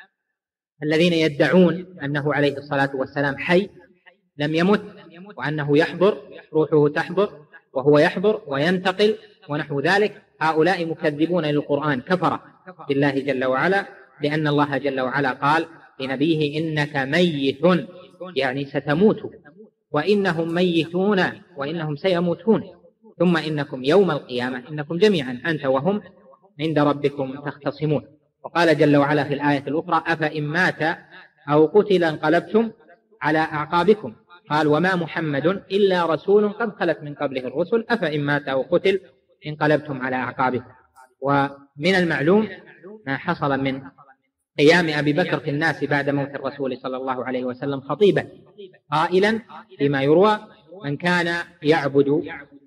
الذين يدعون أنه عليه الصلاة والسلام حي لم يمت، وأنه يحضر، روحه تحضر وهو يحضر وينتقل ونحو ذلك، هؤلاء مكذبون للقرآن، كفرة بالله جل وعلا، لأن الله جل وعلا قال لنبيه: إنك ميت، يعني ستموت، وإنهم ميتون وإنهم سيموتون، ثم إنكم يوم القيامة إنكم جميعا أنت وهم عند ربكم تختصمون. وقال جل وعلا في الآية الأخرى: أفإن مات أو قتل انقلبتم على أعقابكم. قال: وما محمد إلا رسول قد خلت من قبله الرسل أفإن مات أو قتل انقلبتم على أعقابكم. ومن المعلوم ما حصل من قيام أبي بكر في الناس بعد موت الرسول صلى الله عليه وسلم خطيبا قائلا فيما يروى: من كان يعبد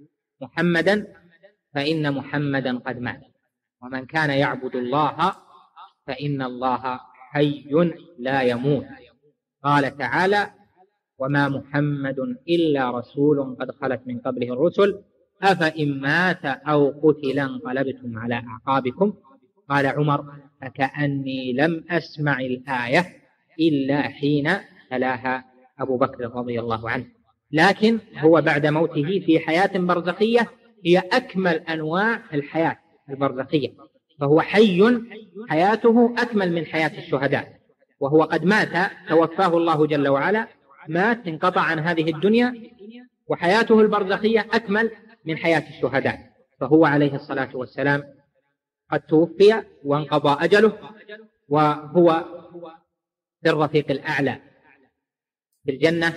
محمدا فإن محمدا قد مات، ومن كان يعبد الله فإن الله حي لا يموت. قال تعالى: وما محمد إلا رسول قد خلت من قبله الرسل أفإن مات أو قتل انقلبتم على أعقابكم. قال عمر: فكأني لم أسمع الآية إلا حين تلاها أبو بكر رضي الله عنه. لكن هو بعد موته في حياة برزخية هي أكمل أنواع الحياة البرزخية، فهو حي حياته أكمل من حياة الشهداء، وهو قد مات توفاه الله جل وعلا، مات انقطع عن هذه الدنيا وحياته البرزخية أكمل من حياة الشهداء، فهو عليه الصلاة والسلام قد توفي وانقضى أجله، وهو في الرفيق الأعلى في الجنة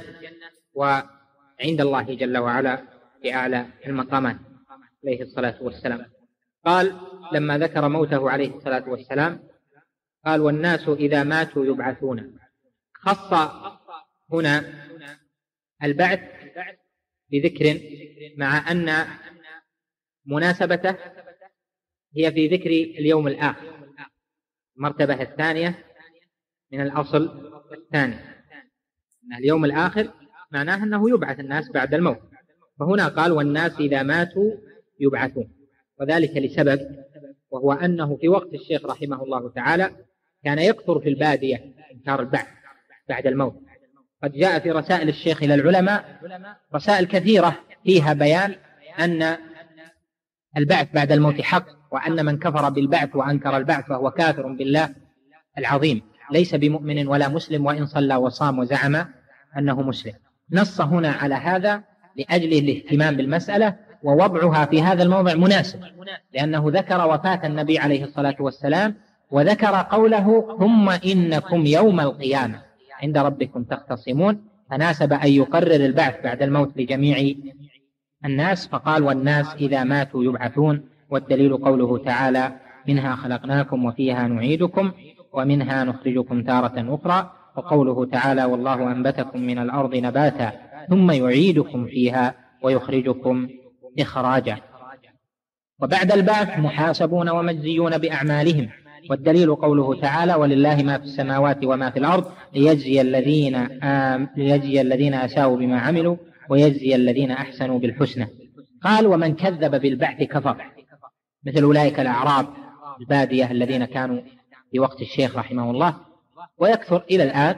وعند الله جل وعلا في أعلى المقامات عليه الصلاة والسلام. قال لما ذكر موته عليه الصلاة والسلام قال والناس إذا ماتوا يبعثون. خص هنا البعث بذكر مع أن مناسبته هي في ذكر اليوم الآخر، المرتبة الثانية من الأصل الثاني، أن اليوم الآخر معناه أنه يبعث الناس بعد الموت، فهنا قال والناس إذا ماتوا يبعثون، وذلك لسبب، وهو أنه في وقت الشيخ رحمه الله تعالى كان يكثر في البادية إنكار البعث بعد الموت. قد جاء في رسائل الشيخ إلى العلماء رسائل كثيرة فيها بيان أن البعث بعد الموت حق، وأن من كفر بالبعث وأنكر البعث فهو كافر بالله العظيم، ليس بمؤمن ولا مسلم وإن صلى وصام وزعم أنه مسلم. نص هنا على هذا لأجل الاهتمام بالمسألة، ووضعها في هذا الموضع مناسب، لأنه ذكر وفاة النبي عليه الصلاة والسلام وذكر قوله ثم إنكم يوم القيامة عند ربكم تختصمون، فناسب أن يقرر البعث بعد الموت لجميع الناس، فقال والناس إذا ماتوا يبعثون. والدليل قوله تعالى منها خلقناكم وفيها نعيدكم ومنها نخرجكم تارة أخرى، وقوله تعالى والله أنبتكم من الأرض نباتا ثم يعيدكم فيها ويخرجكم إخراجا. وبعد البعث محاسبون ومجزيون بأعمالهم، والدليل قوله تعالى ولله ما في السماوات وما في الأرض ليجزي الذين أساءوا بما عملوا ويجزي الذين أحسنوا بالحسنى. قال ومن كذب بالبعث كفر، مثل أولئك الأعراب البادية الذين كانوا في وقت الشيخ رحمه الله، ويكثر إلى الآن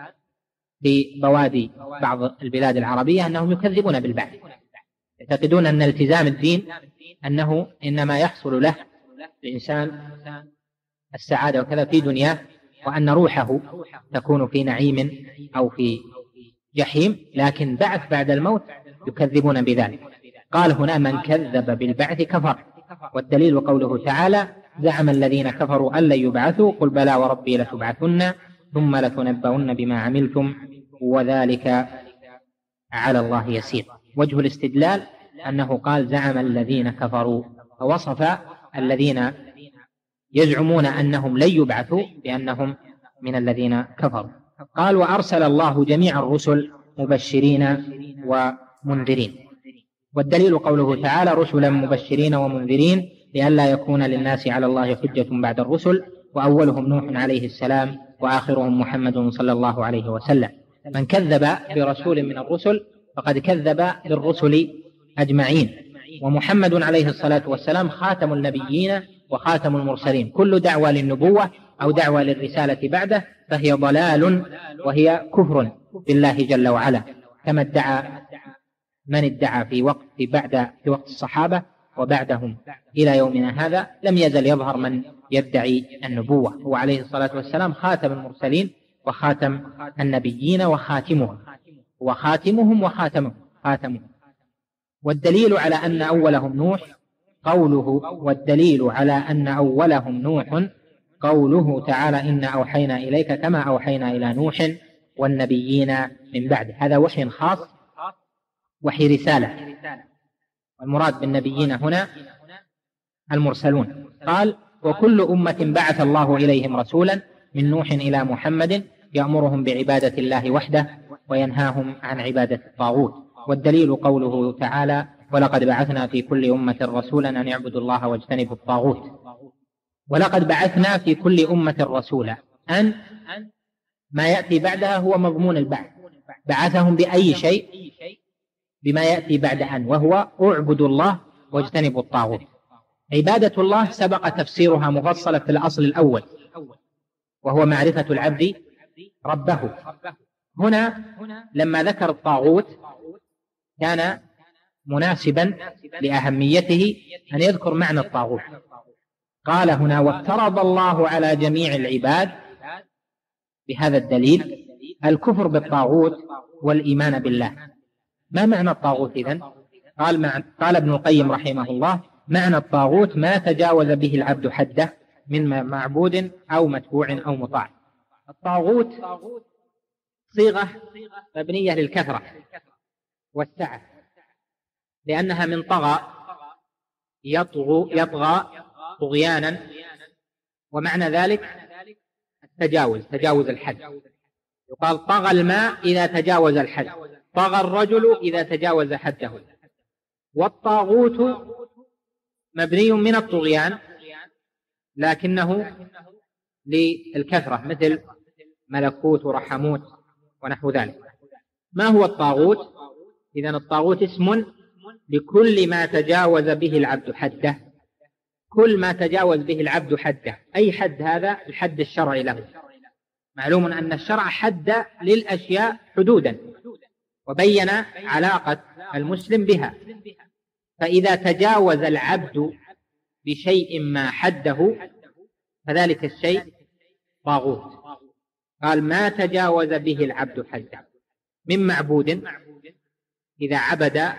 في بوادي بعض البلاد العربية أنهم يكذبون بالبعث، يعتقدون أن التزام الدين أنه إنما يحصل له الإنسان السعادة وكذا في دنياه، وأن روحه تكون في نعيم أو في جحيم، لكن بعث بعد الموت يكذبون بذلك. قال هنا من كذب بالبعث كفر، والدليل قوله تعالى زعم الذين كفروا أن لن يبعثوا قل بلى وربي لتبعثن ثم لتنبؤن بما عملتم وذلك على الله يسير. وجه الاستدلال أنه قال زعم الذين كفروا، فوصف الذين يزعمون أنهم لن يبعثوا بأنهم من الذين كفروا. قال وأرسل الله جميع الرسل مبشرين ومنذرين، والدليل قوله تعالى رسلا مبشرين ومنذرين لئلا يكون للناس على الله حجة بعد الرسل، وأولهم نوح عليه السلام وآخرهم محمد صلى الله عليه وسلم. من كذب برسول من الرسل فقد كذب بالرسل أجمعين، ومحمد عليه الصلاة والسلام خاتم النبيين وخاتم المرسلين، كل دعوة للنبوة أو دعوة للرسالة بعده فهي ضلال وهي كفر بالله جل وعلا، كما ادعى من ادعى في وقت الصحابة وبعدهم إلى يومنا هذا لم يزل يظهر من يدعي النبوة. هو عليه الصلاة والسلام خاتم المرسلين وخاتم النبيين وخاتمهم والدليل على أن أولهم نوح قوله تعالى إنا أوحينا إليك كما أوحينا إلى نوح والنبيين من بعد. هذا وحي خاص، وحي رسالة، والمراد بالنبيين هنا المرسلون. قال وكل أمة بعث الله إليهم رسولا من نوح إلى محمد يأمرهم بعبادة الله وحده وينهاهم عن عبادة الطاغوت. والدليل قوله تعالى ولقد بعثنا في كل أمة رسولا أن يعبدوا الله واجتنبوا الطاغوت. ولقد بعثنا في كل أمة رسولا، أن ما يأتي بعدها هو مضمون البعث، بعثهم بأي شيء بما يأتي بعد أن، وهو اعبدوا الله واجتنبوا الطاغوت. عبادة الله سبق تفسيرها مفصلة في الأصل الأول وهو معرفة العبد ربه. هنا لما ذكر الطاغوت كان مناسبا لأهميته أن يذكر معنى الطاغوت. قال هنا وافترض الله على جميع العباد بهذا الدليل الكفر بالطاغوت والإيمان بالله، ما معنى الطاغوت إذن؟ قال ابن القيم رحمه الله: معنى الطاغوت ما تجاوز به العبد حده من معبود أو متبوع أو مطاع. الطاغوت صيغة مبنية للكثرة والسعة، لأنها من طغى يطغى طغيانا، ومعنى ذلك تجاوز الحد. يقال طغى الماء إذا تجاوز الحد، طغى الرجل إذا تجاوز حده. والطاغوت مبني من الطغيان لكنه للكثرة، مثل ملكوت ورحموت ونحو ذلك. ما هو الطاغوت؟ إذن الطاغوت اسم لكل ما تجاوز به العبد حده، كل ما تجاوز به العبد حده. أي حد؟ هذا الحد الشرعي له. معلوم أن الشرع حد للأشياء حدودا وبين علاقة المسلم بها، فإذا تجاوز العبد بشيء ما حده فذلك الشيء طاغوت. قال: ما تجاوز به العبد حده من معبود، إذا عبد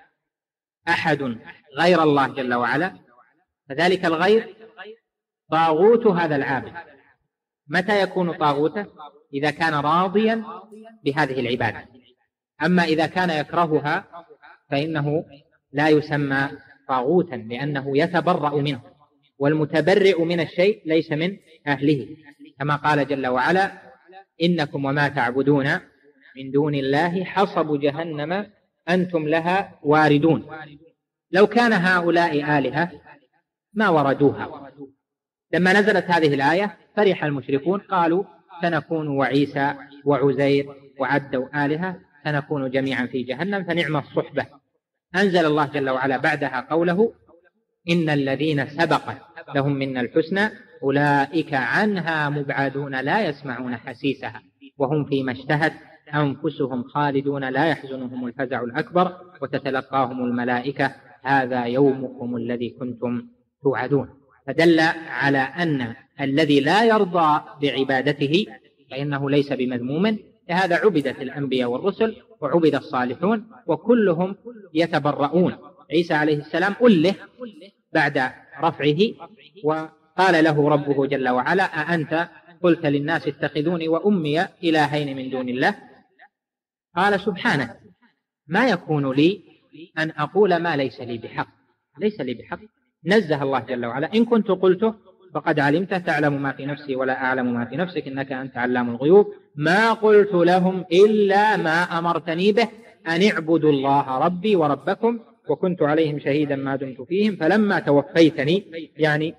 أحد غير الله جل وعلا فذلك الغير طاغوت هذا العابد. متى يكون طاغوته؟ إذا كان راضيا بهذه العبادة. أما إذا كان يكرهها فإنه لا يسمى طاغوتا، لأنه يتبرأ منه، والمتبرئ من الشيء ليس من أهله، كما قال جل وعلا: إنكم وما تعبدون من دون الله حصب جهنم أنتم لها واردون. لو كان هؤلاء آلهة ما وردوها. لما نزلت هذه الآية فرح المشركون، قالوا: سنكون وعيسى وعزير وعدوا آلهة سنكون جميعا في جهنم فنعم الصحبة. أنزل الله جل وعلا بعدها قوله: إن الذين سبقت لهم منا الحسنى أولئك عنها مبعدون لا يسمعون حسيسها وهم فيما اشتهت أنفسهم خالدون لا يحزنهم الفزع الأكبر وتتلقاهم الملائكة هذا يومكم الذي كنتم توعدون. فدل على أن الذي لا يرضى بعبادته فإنه ليس بمذموم، لهذا عبدت الأنبياء والرسل وعبد الصالحون وكلهم يتبرؤون. عيسى عليه السلام أله بعد رفعه، وقال له ربه جل وعلا: أأنت قلت للناس اتخذوني وأمي إلهين من دون الله؟ قال: سبحانه، ما يكون لي أن أقول ما ليس لي بحق. ليس لي بحق، نزه الله جل وعلا: إن كنت قلته فقد علمت تعلم ما في نفسي ولا أعلم ما في نفسك إنك أنت علام الغيوب. ما قلت لهم إلا ما أمرتني به أن اعبدوا الله ربي وربكم وكنت عليهم شهيدا ما دمت فيهم فلما توفيتني، يعني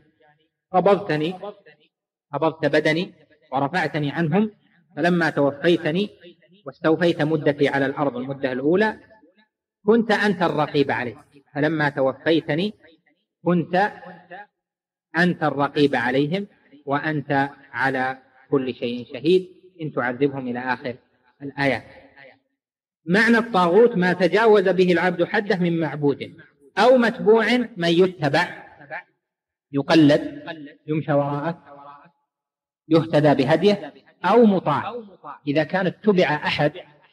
قبضت بدني ورفعتني عنهم، فلما توفيتني واستوفيت مدتي على الأرض المدة الأولى كنت أنت الرقيب عليه. فلما توفيتني كنت أنت الرقيب عليهم وأنت على كل شيء شهيد إن تعذبهم إلى آخر الآيات. معنى الطاغوت ما تجاوز به العبد حده من معبود أو متبوع، من يتبع يقلد يمشى وراءه يهتدى بهديه، أو مطاع إذا كان اتبع أحد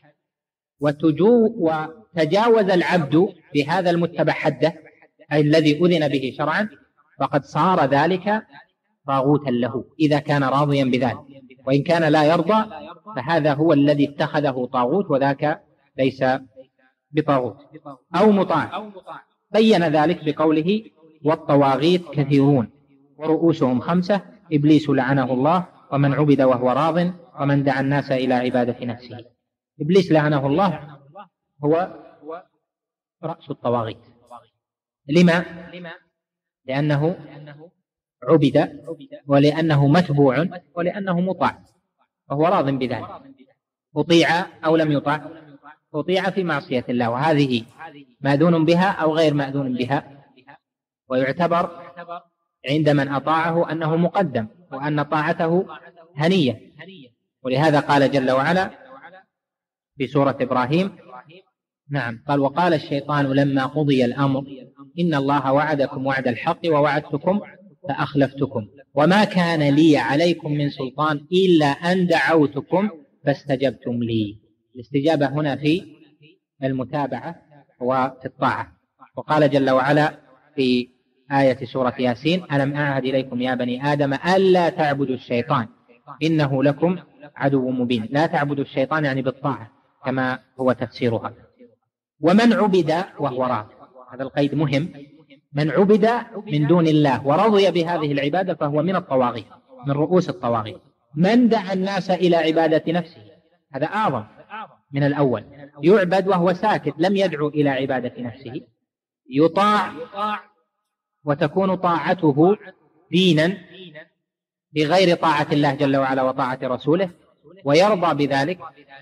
وتجاوز العبد بهذا المتبع حده أي الذي أذن به شرعا فقد صار ذلك طاغوتا له إذا كان راضيا بذلك، وإن كان لا يرضى فهذا هو الذي اتخذه طاغوت وذاك ليس بطاغوت. أو مطاع بين ذلك بقوله: والطواغيت كثيرون ورؤوسهم 5 إبليس لعنه الله ومن عبد وهو راض ومن دعا الناس إلى عبادة نفسه. إبليس لعنه الله هو رأس الطواغيت. لما؟ لأنه عبد ولأنه متبوع ولأنه مطاع وهو راض بذلك. أطيع أو لم يطاع؟ أطيع في معصية الله، وهذه مأذون بها أو غير مأذون بها، ويعتبر عند من أطاعه أنه مقدم وأن طاعته هنية. ولهذا قال جل وعلا في سورة إبراهيم: نعم، قال: وقال الشيطان لما قضي الأمر إن الله وعدكم وعد الحق ووعدتكم فأخلفتكم وما كان لي عليكم من سلطان إلا أن دعوتكم فاستجبتم لي. الاستجابة هنا في المتابعة وفي الطاعة. وقال جل وعلا في آية سورة ياسين: ألم أعهد إليكم يا بني آدم ألا تعبدوا الشيطان إنه لكم عدو مبين. لا تعبدوا الشيطان يعني بالطاعة كما هو تفسيرها. ومن عبد وهو راض، هذا القيد مهم، من عبد من دون الله ورضي بهذه العبادة فهو من الطواغيت، من رؤوس الطواغيت. من دعا الناس إلى عبادة نفسه، هذا أعظم من الأول، يعبد وهو ساكت لم يدعو إلى عبادة نفسه، يطاع وتكون طاعته دينا بغير طاعة الله جل وعلا وطاعة رسوله، ويرضى بذلك،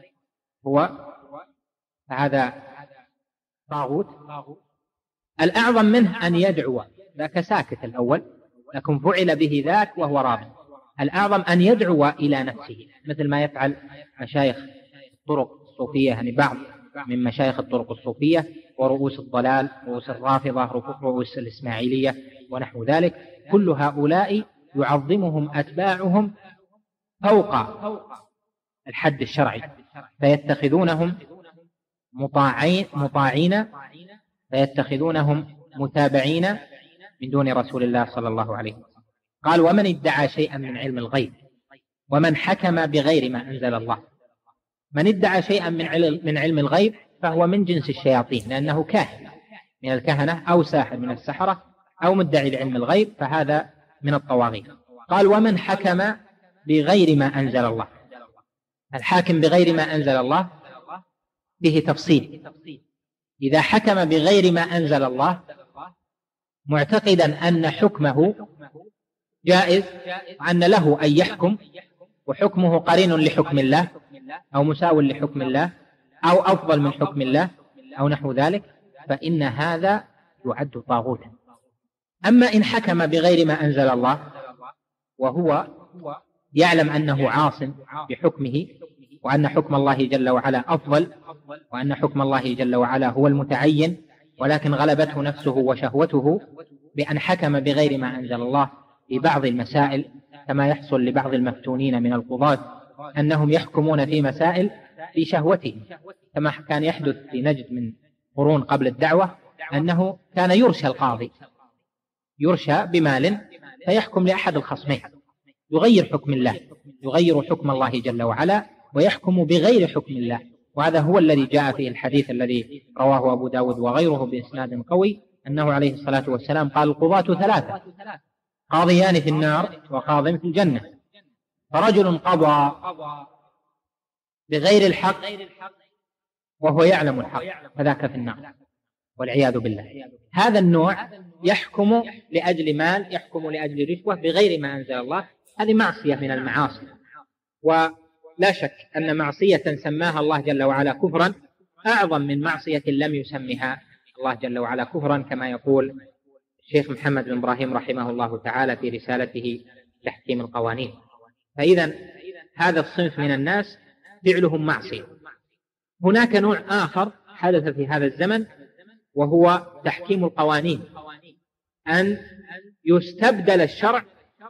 هذا طاغوت. الأعظم منه أن يدعو، ذاك ساكت الأول لكن فعل به ذاك وهو راض. الأعظم أن يدعو إلى نفسه، مثل ما يفعل مشايخ الطرق الصوفية، يعني بعض من مشايخ الطرق الصوفية ورؤوس الضلال، رؤوس الرافضة، رؤوس الإسماعيلية ونحو ذلك. كل هؤلاء يعظمهم أتباعهم فوق الحد الشرعي، فيتخذونهم مطاعين، فيتخذونهم متابعين من دون رسول الله صلى الله عليه وسلم. قال: ومن ادعى شيئا من علم الغيب ومن حكم بغير ما أنزل الله. من ادعى شيئا من علم الغيب فهو من جنس الشياطين، لأنه كاهن من الكهنة أو ساحر من السحرة أو مدعي لعلم الغيب، فهذا من الطواغيت. قال: ومن حكم بغير ما أنزل الله. الحاكم بغير ما أنزل الله به تفصيل. إذا حكم بغير ما أنزل الله معتقدا أن حكمه جائز وأن له أن يحكم وحكمه قرين لحكم الله أو مساو لحكم الله أو أفضل من حكم الله أو نحو ذلك، فإن هذا يعد طاغوتا. أما إن حكم بغير ما أنزل الله وهو يعلم أنه عاص بحكمه وأن حكم الله جل وعلا أفضل وأن حكم الله جل وعلا هو المتعين، ولكن غلبته نفسه وشهوته بأن حكم بغير ما أنزل الله في بعض المسائل، كما يحصل لبعض المفتونين من القضاة أنهم يحكمون في مسائل في شهوتهم، كما كان يحدث في نجد من قرون قبل الدعوة، أنه كان يرشى القاضي، يرشى بمال فيحكم لأحد الخصمين، يغير حكم الله، يغير حكم الله جل وعلا ويحكم بغير حكم الله. وهذا هو الذي جاء فيه الحديث الذي رواه أبو داود وغيره بإسناد قوي، أنه عليه الصلاة والسلام قال: القضاة ثلاثة، قاضيان في النار وقاض في الجنة. فرجل قضى بغير الحق وهو يعلم الحق فذاك في النار والعياذ بالله. هذا النوع يحكم لأجل مال، يحكم لأجل رشوة بغير ما أنزل الله، هذه معصية من المعاصي. ولا شك أن معصية سماها الله جل وعلا كفرا أعظم من معصية لم يسمها الله جل وعلا كفرا، كما يقول الشيخ محمد بن إبراهيم رحمه الله تعالى في رسالته تحكيم القوانين. فإذا هذا الصنف من الناس فعلهم معصية. هناك نوع آخر حدث في هذا الزمن وهو تحكيم القوانين، أن يستبدل الشرع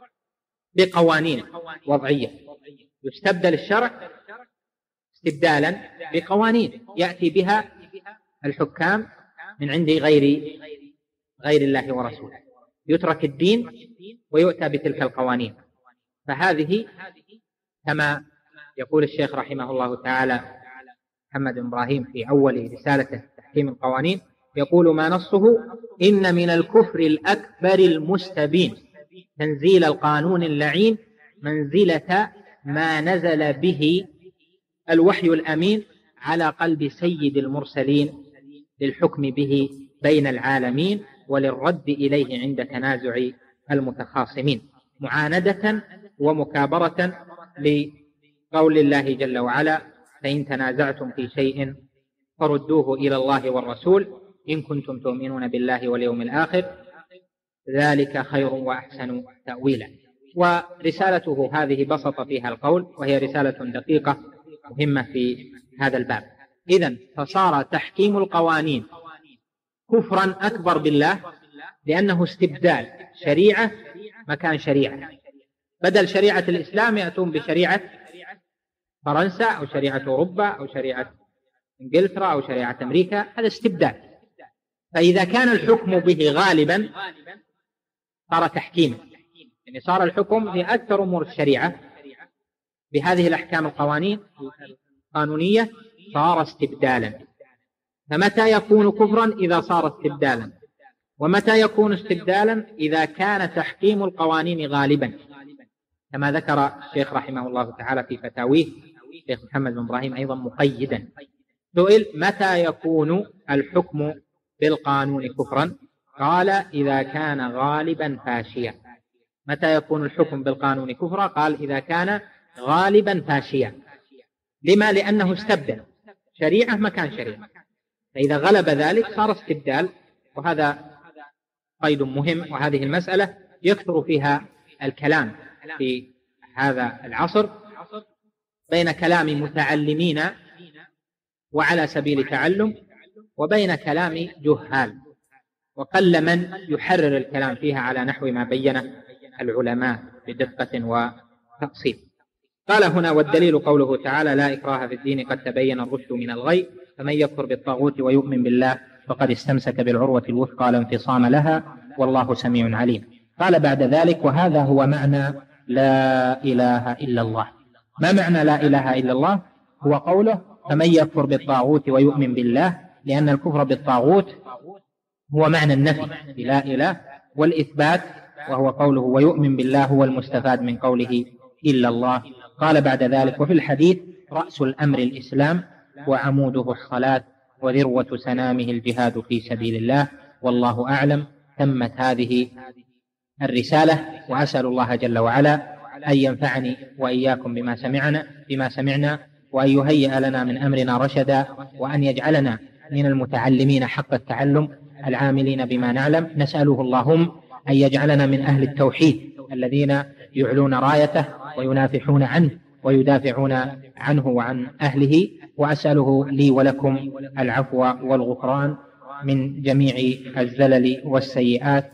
بقوانين وضعية، يستبدل الشرع استبدالا بقوانين يأتي بها الحكام من عند غير الله ورسوله، يترك الدين ويؤتى بتلك القوانين. فهذه كما يقول الشيخ رحمه الله تعالى محمد بن إبراهيم في أول رسالته تحكيم القوانين، يقول ما نصه: إن من الكفر الأكبر المستبين تنزيل القانون اللعين منزلة ما نزل به الوحي الأمين على قلب سيد المرسلين للحكم به بين العالمين وللرد إليه عند تنازع المتخاصمين، معاندة ومكابرة لقول الله جل وعلا: فإن تنازعتم في شيء فردوه إلى الله والرسول إن كنتم تؤمنون بالله واليوم الآخر ذلك خير وأحسن تأويلا. ورسالته هذه بسط فيها القول، وهي رسالة دقيقة مهمة في هذا الباب. إذن فصار تحكيم القوانين كفرا أكبر بالله، لأنه استبدال شريعة مكان شريعة، بدل شريعة الإسلام يأتون بشريعة فرنسا أو شريعة أوروبا أو شريعة إنجلترا أو شريعة أمريكا، هذا استبدال. فإذا كان الحكم به غالبا صار تحكيما، يعني صار الحكم في أكثر أمور الشريعة بهذه الأحكام القانونية صار استبدالا. فمتى يكون كفرا؟ إذا صار استبدالا. ومتى يكون استبدالا؟ إذا كان تحكيم القوانين غالبا، كما ذكر الشيخ رحمه الله تعالى في فتاويه الشيخ محمد بن إبراهيم أيضا مقيدا. سئل متى يكون الحكم بالقانون كفرا؟ قال إذا كان غالبا فاشيا. متى يكون الحكم بالقانون كفرا؟ قال إذا كان غالبا فاشيا. لما؟ لأنه استبدل شريعة مكان شريعة، فإذا غلب ذلك صار استبدال. وهذا قيد مهم، وهذه المسألة يكثر فيها الكلام في هذا العصر بين كلام متعلمين وعلى سبيل تعلم وبين كلام جهال، وقل من يحرر الكلام فيها على نحو ما بينه العلماء بدقة وتفصيل. قال هنا: والدليل قوله تعالى: لا إكراه في الدين قد تبين الرشد من الغي، فمن يكفر بالطاغوت ويؤمن بالله فقد استمسك بالعروة الوثقى لا انفصام لها والله سميع عليم. قال بعد ذلك: وهذا هو معنى لا إله إلا الله. ما معنى لا إله إلا الله؟ هو قوله: فمن يكفر بالطاغوت ويؤمن بالله، لأن الكفر بالطاغوت هو معنى النفي بلا إله، والإثبات وهو قوله ويؤمن بالله هو المستفاد من قوله إلا الله. قال بعد ذلك: وفي الحديث: رأس الأمر الإسلام وعموده الصلاة وذروة سنامه الجهاد في سبيل الله. والله أعلم. تمت هذه الرسالة، وأسأل الله جل وعلا أن ينفعني وإياكم بما سمعنا وأن يهيئ لنا من أمرنا رشدا، وأن يجعلنا من المتعلمين حق التعلم العاملين بما نعلم. نسأله اللهم أن يجعلنا من أهل التوحيد الذين يعلون رايته وينافحون عنه ويدافعون عنه وعن أهله. وأسأله لي ولكم العفو والغفران من جميع الزلل والسيئات،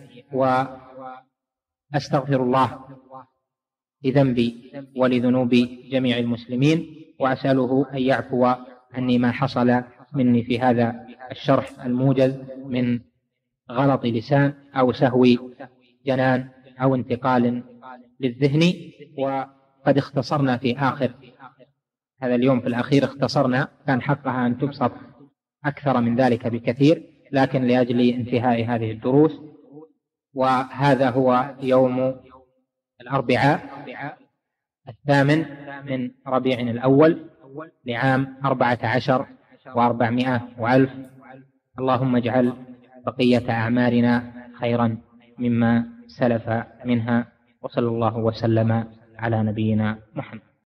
وأستغفر الله لذنبي ولذنوب جميع المسلمين، وأسأله أن يعفو عني ما حصل مني في هذا الشرح الموجز من غلط لسان أو سهو جنان أو انتقال للذهن. وقد اختصرنا في آخر هذا اليوم، في الأخير اختصرنا، كان حقها أن تبسط أكثر من ذلك بكثير، لكن لأجل انتهاء هذه الدروس. وهذا هو يوم الأربعاء 8 من ربيع الأول لعام 14 و400 وألف. اللهم اجعل بقية أعمارنا خيرا مما سلف منها، وصلى الله وسلم على نبينا محمد.